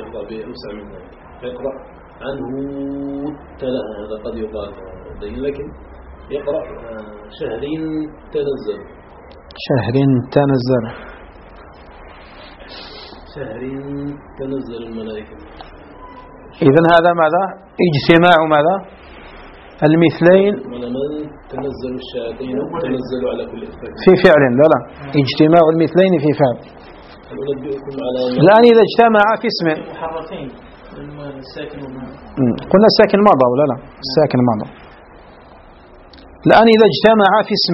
يقرأ عنه تلا هذا قد يقال لكن يقرأ شهر تنزل شهر تنزل شهر تنزل الملائكة. إذن هذا ماذا اجتماع ماذا المثلين على من تنزل الشهادتين تنزل على كل إثبات في فعل. لا لا اجتماع المثلين في فعل. أنبئكم على الآن إذا اجتمع في اسم محرفين الساكن والمعنى. مم. قلنا الساكن ماضى ولا لا؟ الساكن ماضى. الآن إذا اجتمع في اسم.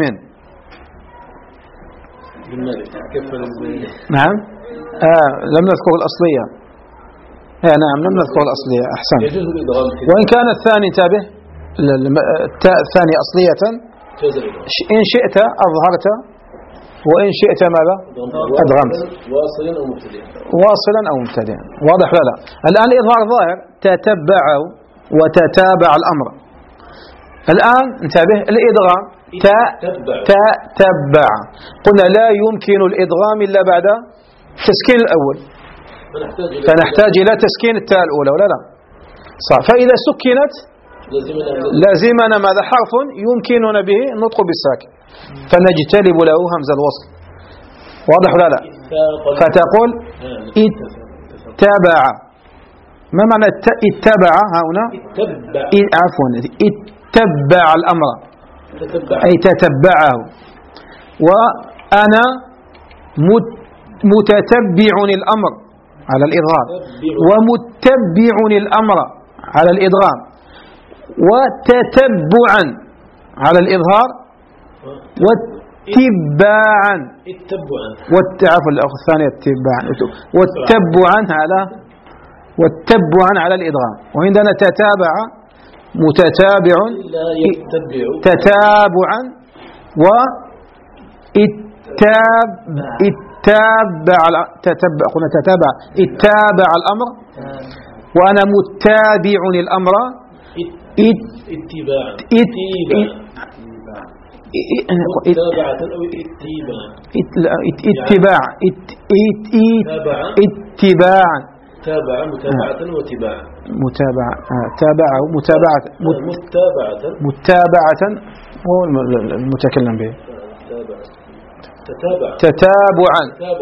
بالمالك كفر الزين. نعم آه لم نذكر الأصلية. آه نعم لم نذكر الأصلية. أحسن. يجوز الإدغام في وإن كان الثاني انتبه التاء الثاني أصلية جوز الإدغام. إن شئت أظهرت وإن شئت ماذا أدغمت واصلا أو مبتدئا واصلا أو مبتدئا. واضح لا لا. الآن الإظهار ظاهر تتبعوا وتتابع الأمر. الآن انتبه الإدغام تتبع. قلنا لا يمكن الإدغام إلا بعد تسكين الأول فنحتاج إلى تسكين التاء الأولى ولا لا صح. فإذا سكنت لازمنا ماذا حرف يمكننا به النطق بالساكن فنجتلب له همز الوصل. واضح ولا لا. فتقول اتبع. ما معنى اتبع هنا عفوا اتبع الأمر أي تتبعه. وأنا متتبع الأمر على الإظهار ومتبع الأمر على الإدغام وتتبعا على الإظهار واتباعا عفوا الأخ الثانية اتباعا واتبعا على واتبعا على الإدغام. وعندنا تتابع متتابع تتابعا واتبع اتبع تتبع قلنا تتابع اتبع الأمر وأنا متابع الأمر اتباعا اتباعا اتباع اتباعا تابع متابعة واتباعا متابعة تابعه متابعة متابعة متابعة هو المتكلم به تتابعا تتابعا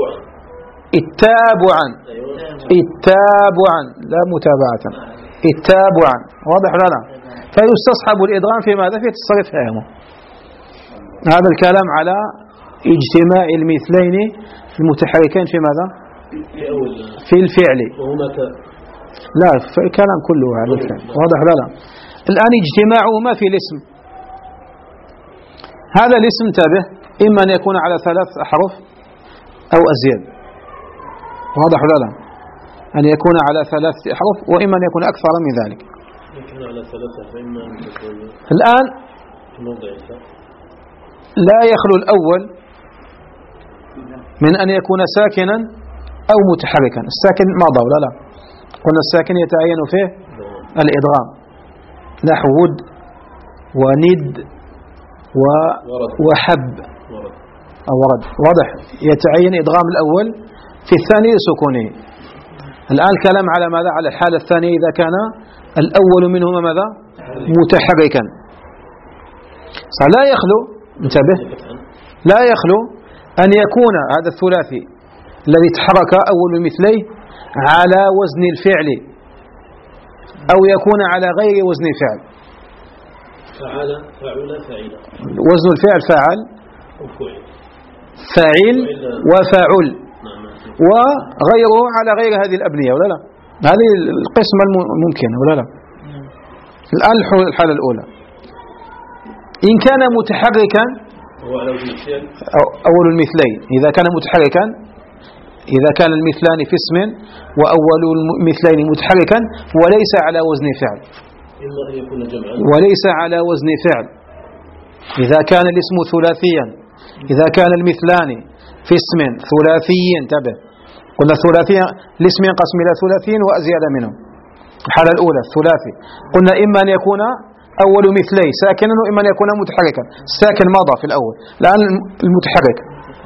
اتباعا اتباعا لا متابعة اتباعا. واضح ولا لا. فيستصحب الإدغام في ماذا في تصريف فهمه. هذا الكلام على اجتماع المثلين المتحركين في ماذا في الفعل لا في الكلام كله على الفعل. واضح ولا لا. الآن اجتماعهما في الاسم. هذا الاسم انتبه إما أن يكون على ثلاث أحرف أو أزيد. واضح ولا لا. أن يكون على ثلاث أحرف وإما أن يكون أكثر من ذلك. الآن لا يخلو الأول من أن يكون ساكنا أو متحركا. الساكن ماضى ولا لا. قلنا الساكن يتعين فيه الإدغام نحو ود وند وحب أو ورد. واضح يتعين إدغام الأول في الثاني سكونه. الآن الكلام على ماذا على الحالة الثانية إذا كان الأول منهما ماذا متحركا. فلا يخلو انتبه لا يخلو أن يكون هذا الثلاثي الذي تحرك أول مثليه على وزن الفعل أو يكون على غير وزن فعل. فعل فعل فعل وزن الفعل فعل فعل وفعل وغيره على غير هذه الأبنية ولا لا. هذه القسمة الممكنة ولا لا. الآن الحالة الأولى إن كان متحركا أول المثلين إذا كان متحركا إذا كان المثلان في اسم وأول المثلين متحركا وليس على وزن فعل وليس على وزن فعل. إذا كان الاسم ثلاثيا إذا كان المثلان في اسم ثلاثي انتبه قلنا ثلاثيا الاسم ينقسم إلى ثلاثين وأزيد منه. الحالة الأولى الثلاثي قلنا إما أن يكون أول مثلي ساكنا وإما أن يكون متحركا. الساكن مضى في الأول الآن المتحرك.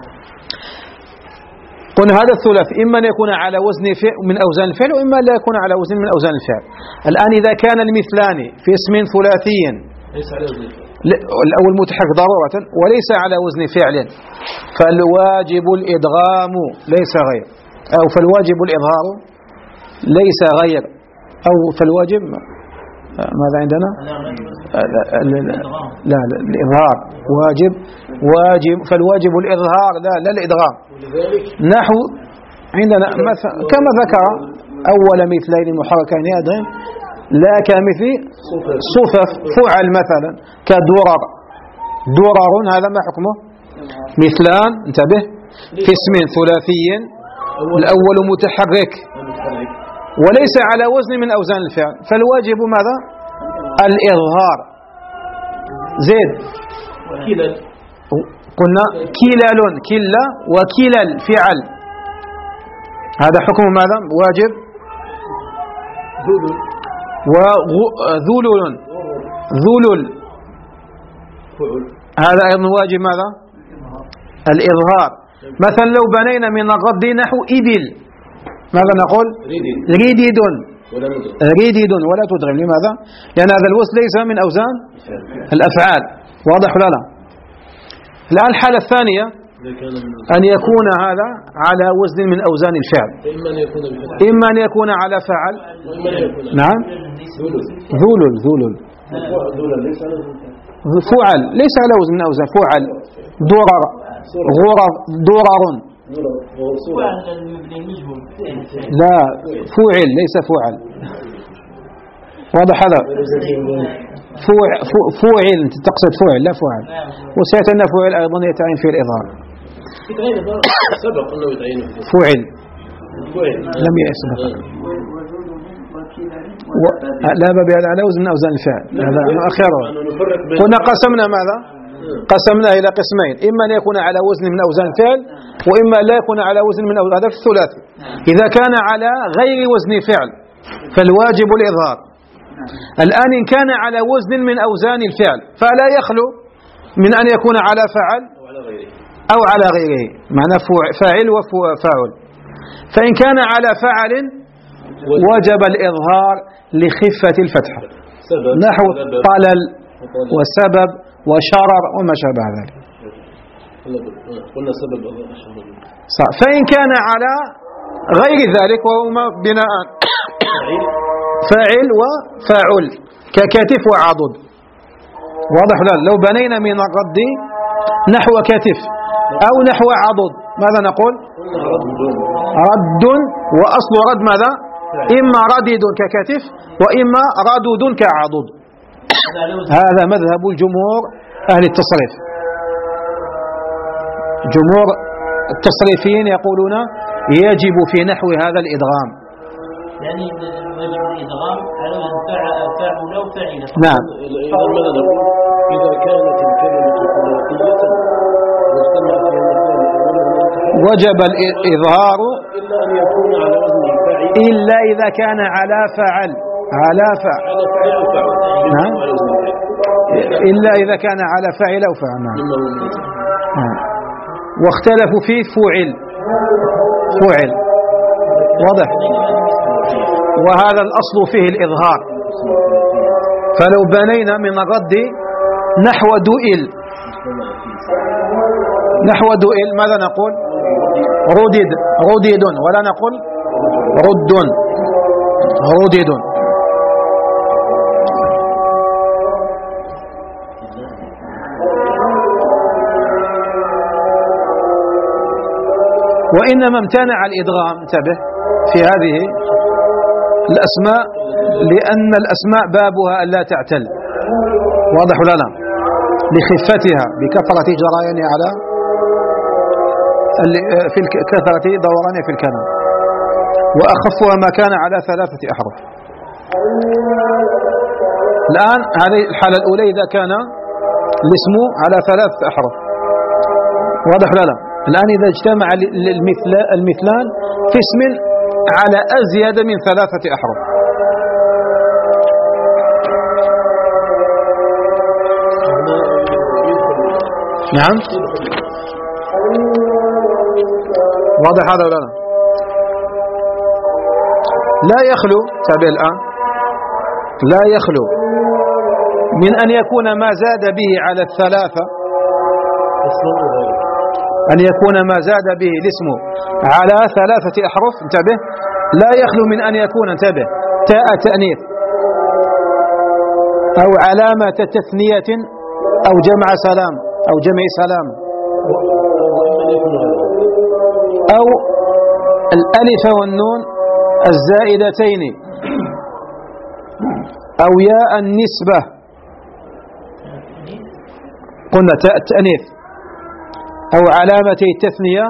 قلنا هذا الثلاثي إما أن يكون على وزن من أوزان الفعل وإما لا يكون على وزن من أوزان الفعل. الآن إذا كان المثلان في اسم ثلاثي الأول متحرك ضرورة وليس على وزن فعل فالواجب الإدغام ليس غير أو فالواجب الإظهار ليس غير أو فالواجب ماذا عندنا؟ لا لا, لا, لا الإظهار واجب واجب فالواجب الإظهار لا لا الإدغام. نحو عندنا مثلا كما ذكر أول مثلين محركين أدغم لا كمثل صفف فعل مثلا كدرر درر هذا ما حكمه؟ مثلان انتبه في اسم ثلاثي الأول متحرك وليس على وزن من أوزان الفعل فالواجب ماذا؟ الإظهار. زيد قلنا كلال كلا وكلال فعل هذا حكم ماذا؟ واجب وذلل ذلل هذا أيضا واجب ماذا؟ الإظهار. مثلا لو بنينا من الرد نحو إبل ماذا نقول؟ ريديد ريديد ولا تدغم. لماذا؟ لأن هذا الوزن ليس من أوزان الأفعال. واضح ولا لا؟ الآن الحالة الثانية أن يكون هذا على وزن من أوزان الفعل إما أن يكون على فعل نعم ذلل ذلل فعل ليس على وزن من أوزان فعل درر غرر درر لا فعل ليس فعل. واضح هذا؟ فعل تقصد فعل لا فعل وسيأتي أن فعل أيضا يتعين في الإظهار. فعل لم يسبق و... لا باب على وزن من أوزان الفعل هذا أخيرا. كنا قسمنا ماذا؟ قسمنا إلى قسمين إما أن يكون على وزن من أوزان الفعل وإما لا يكون على وزن من أوزان هذا في الثلاثي. إذا كان على غير وزن فعل فالواجب الإظهار. الآن إن كان على وزن من أوزان الفعل فلا يخلو من أن يكون على فعل أو على غيره معنى فاعل وفاعل. فإن كان على فعل وجب الإظهار لخفة الفتحة نحو طلل وسبب وشرر وما شابه ذلك. فإن كان على غير ذلك وهما بناء فاعل وفاعل ككتف وعضد. واضح لا؟ لو بنينا من الرد نحو كتف أو نحو عضد ماذا نقول؟ رد وأصل رد ماذا؟ إما ردد ككتف وإما ردود كعضد. هذا مذهب الجمهور أهل التصريف. جمهور التصريفيين يقولون يجب في نحو هذا الإدغام يعني يجب الإدغام على فاعل أو فاعل. نعم. إذا كانت الكلمة ثلاثية واجتمع فيها وجب الإظهار إلا أن يكون على وزن فاعل إلا إذا كان على فعل على فعل نعم إلا إذا كان على فاعل أو فعل نعم. نعم. واختلفوا فيه فعل فعل واضح. وهذا الأصل فيه الإظهار. فلو بنينا من الرد نحو دؤل نحو دؤل ماذا نقول؟ ردد ردد ولا نقول رد ردد. وإنما امتنع الإدغام انتبه في هذه الأسماء لأن الأسماء بابها ألا تعتل. واضح ولا لا؟ لخفتها بكثرة جريانها على في كثرة دورانها في الكلام وأخفها ما كان على ثلاثة أحرف. الآن هذه الحالة الأولى إذا كان الاسم على ثلاثة أحرف. واضح ولا لا؟ الآن إذا اجتمع المثل المثلان في اسم على أزيد من ثلاثة أحرف نعم. واضح هذا ولا لا؟ لا يخلو تابع الآن لا يخلو من أن يكون ما زاد به على الثلاثة أن يكون ما زاد به الاسم على ثلاثة أحرف انتبه لا يخلو من أن يكون انتبه تاء تأنيث أو علامة تثنية أو جمع سلام أو جمع سلام، أو الألف والنون الزائدتين، أو ياء النسبة، قلنا تاء التأنيث، أو علامة التثنية،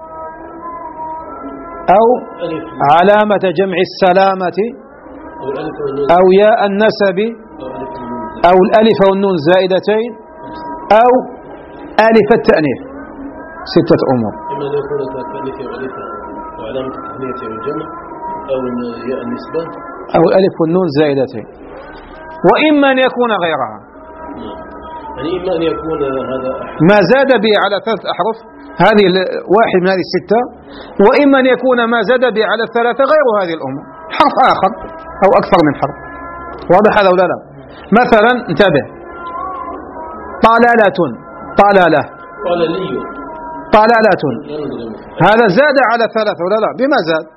أو علامة جمع السلامة، أو ياء النسب، أو الألف والنون زائدتين، أو ألف التأنيث. ستة أمور. إما أن يكون التأنيث وألف وعلامة التثنية والجمع، أو ياء النسبة، أو الألف والنون زائدتين، وإما أن يكون غيرها. يعني إما أن يكون هذا ما زاد به على ثلاث أحرف، هذه واحد من هذه الستة، وإما أن يكون ما زاد به على الثلاثة غير هذه الأمور، حرف آخر أو أكثر من حرف. واضح هذا ولا لا؟ مثلا انتبه، طلالة، طلالة، طلالي، طلالة، هذا زاد على ثلاثة ولا لا؟ بما زاد؟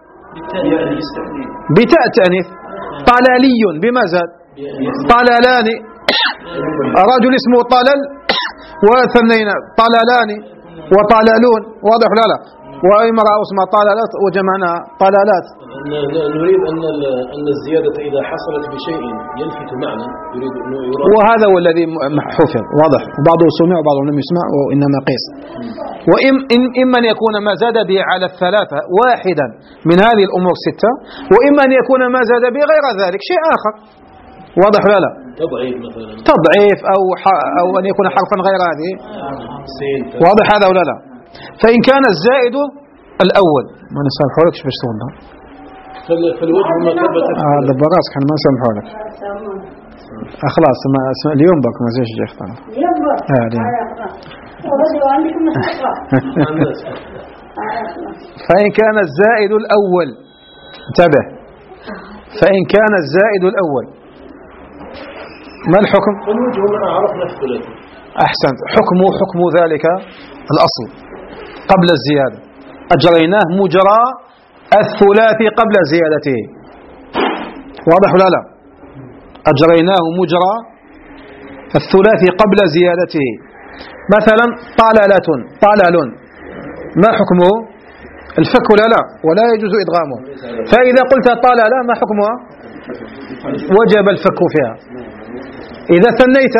بتاء التأنيث. طلالي بما زاد؟ طلالان، رجل اسمه طلل وثنين طلالان وطلالون. واضح ولا لا؟ وامرأة اسمها طلالات وجمعنا طلالات. نريد أن أن الزيادة إذا حصلت بشيء يلفت معنى، يريد أنه يرى، وهذا هو الذي حفظ. واضح، بعضه سمع وبعضه لم يسمع وإنما قيس. وإما أن يكون ما زاد به على الثلاثة واحدا من هذه الأمور الستة، وإما أن يكون ما زاد به غير ذلك شيء آخر. واضح ولا لا؟ تضعيف مثلا، تضعيف أو أو أن يكون حرفا غير هذه. واضح هذا ولا لا؟ فإن كان الزائد الأول ما نسامحه لك باش تقول له فالوجه ما ثبت هذا براسك احنا ما نسامحه لك. خلاص ما اليوم بك ما زيش يختار اليوم بك فإن كان الزائد الأول، انتبه، فإن كان الزائد الأول ما الحكم؟ الوجه ما عرفنا الثلاثي. أحسنت، حكمه حكم ذلك الأصل قبل الزيادة، أجريناه مجرى الثلاثي قبل زيادته. واضح ولا لا؟ أجريناه مجرى الثلاثي قبل زيادته. مثلا طلالة، طلال، ما حكمه؟ الفك ولا لا؟ ولا يجوز إدغامه. فإذا قلت طلالة ما حكمها؟ وجب الفك فيها. إذا ثنيت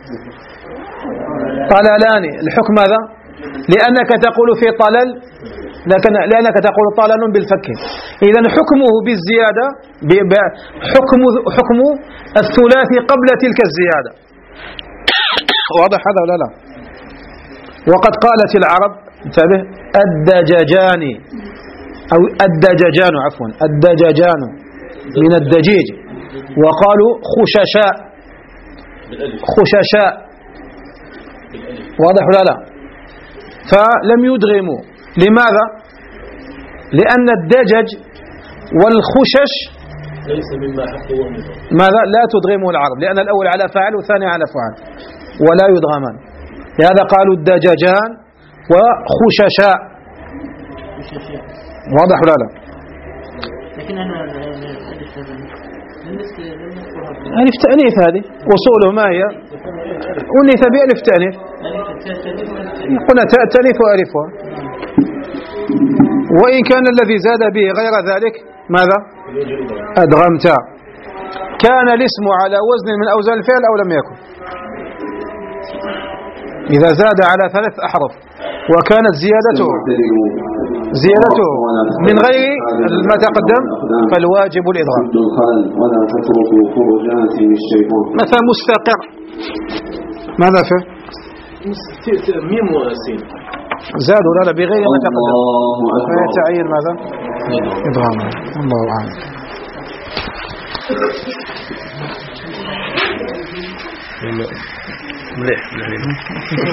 طلالان، الحكم هذا لأنك تقول في طلل، لكن لأنك تقول طلل بالفك. إذا حكمه بالزيادة حكم حكم الثلاثي قبل تلك الزيادة. واضح هذا ولا لا؟ وقد قالت العرب، انتبه، الدجاجان أو الدجاجان عفوا الدجاجان من الدجيج، وقالوا خششاء، خششاء. واضح ولا لا؟ فلم يدغموا. لماذا؟ لأن الدجج والخشش ليس مما حقه ماذا؟ لا تدغمه العرب، لأن الأول على فاعل والثاني على فعل ولا يدغمان. لهذا قالوا الدجاجان وخششاء. واضح ولا لا؟ لكن أنا ألف تأنيث هذه وصوله ما هي؟ أنث بألف تأنيث، قلنا تاء تأنيث وألفها. وإن كان الذي زاد به غير ذلك ماذا؟ أدغمت. كان الاسم على وزن من أوزان الفعل أو لم يكن؟ إذا زاد على ثلاث أحرف وكانت زيادته زيادته من غير ما تقدم فالواجب الإدغام. مثلا مستقر، ماذا فيه؟ ميم وسين زاد ولا لا بغير ما تقدم فيتعين ماذا؟ إدغام. الله أعلم. مليح.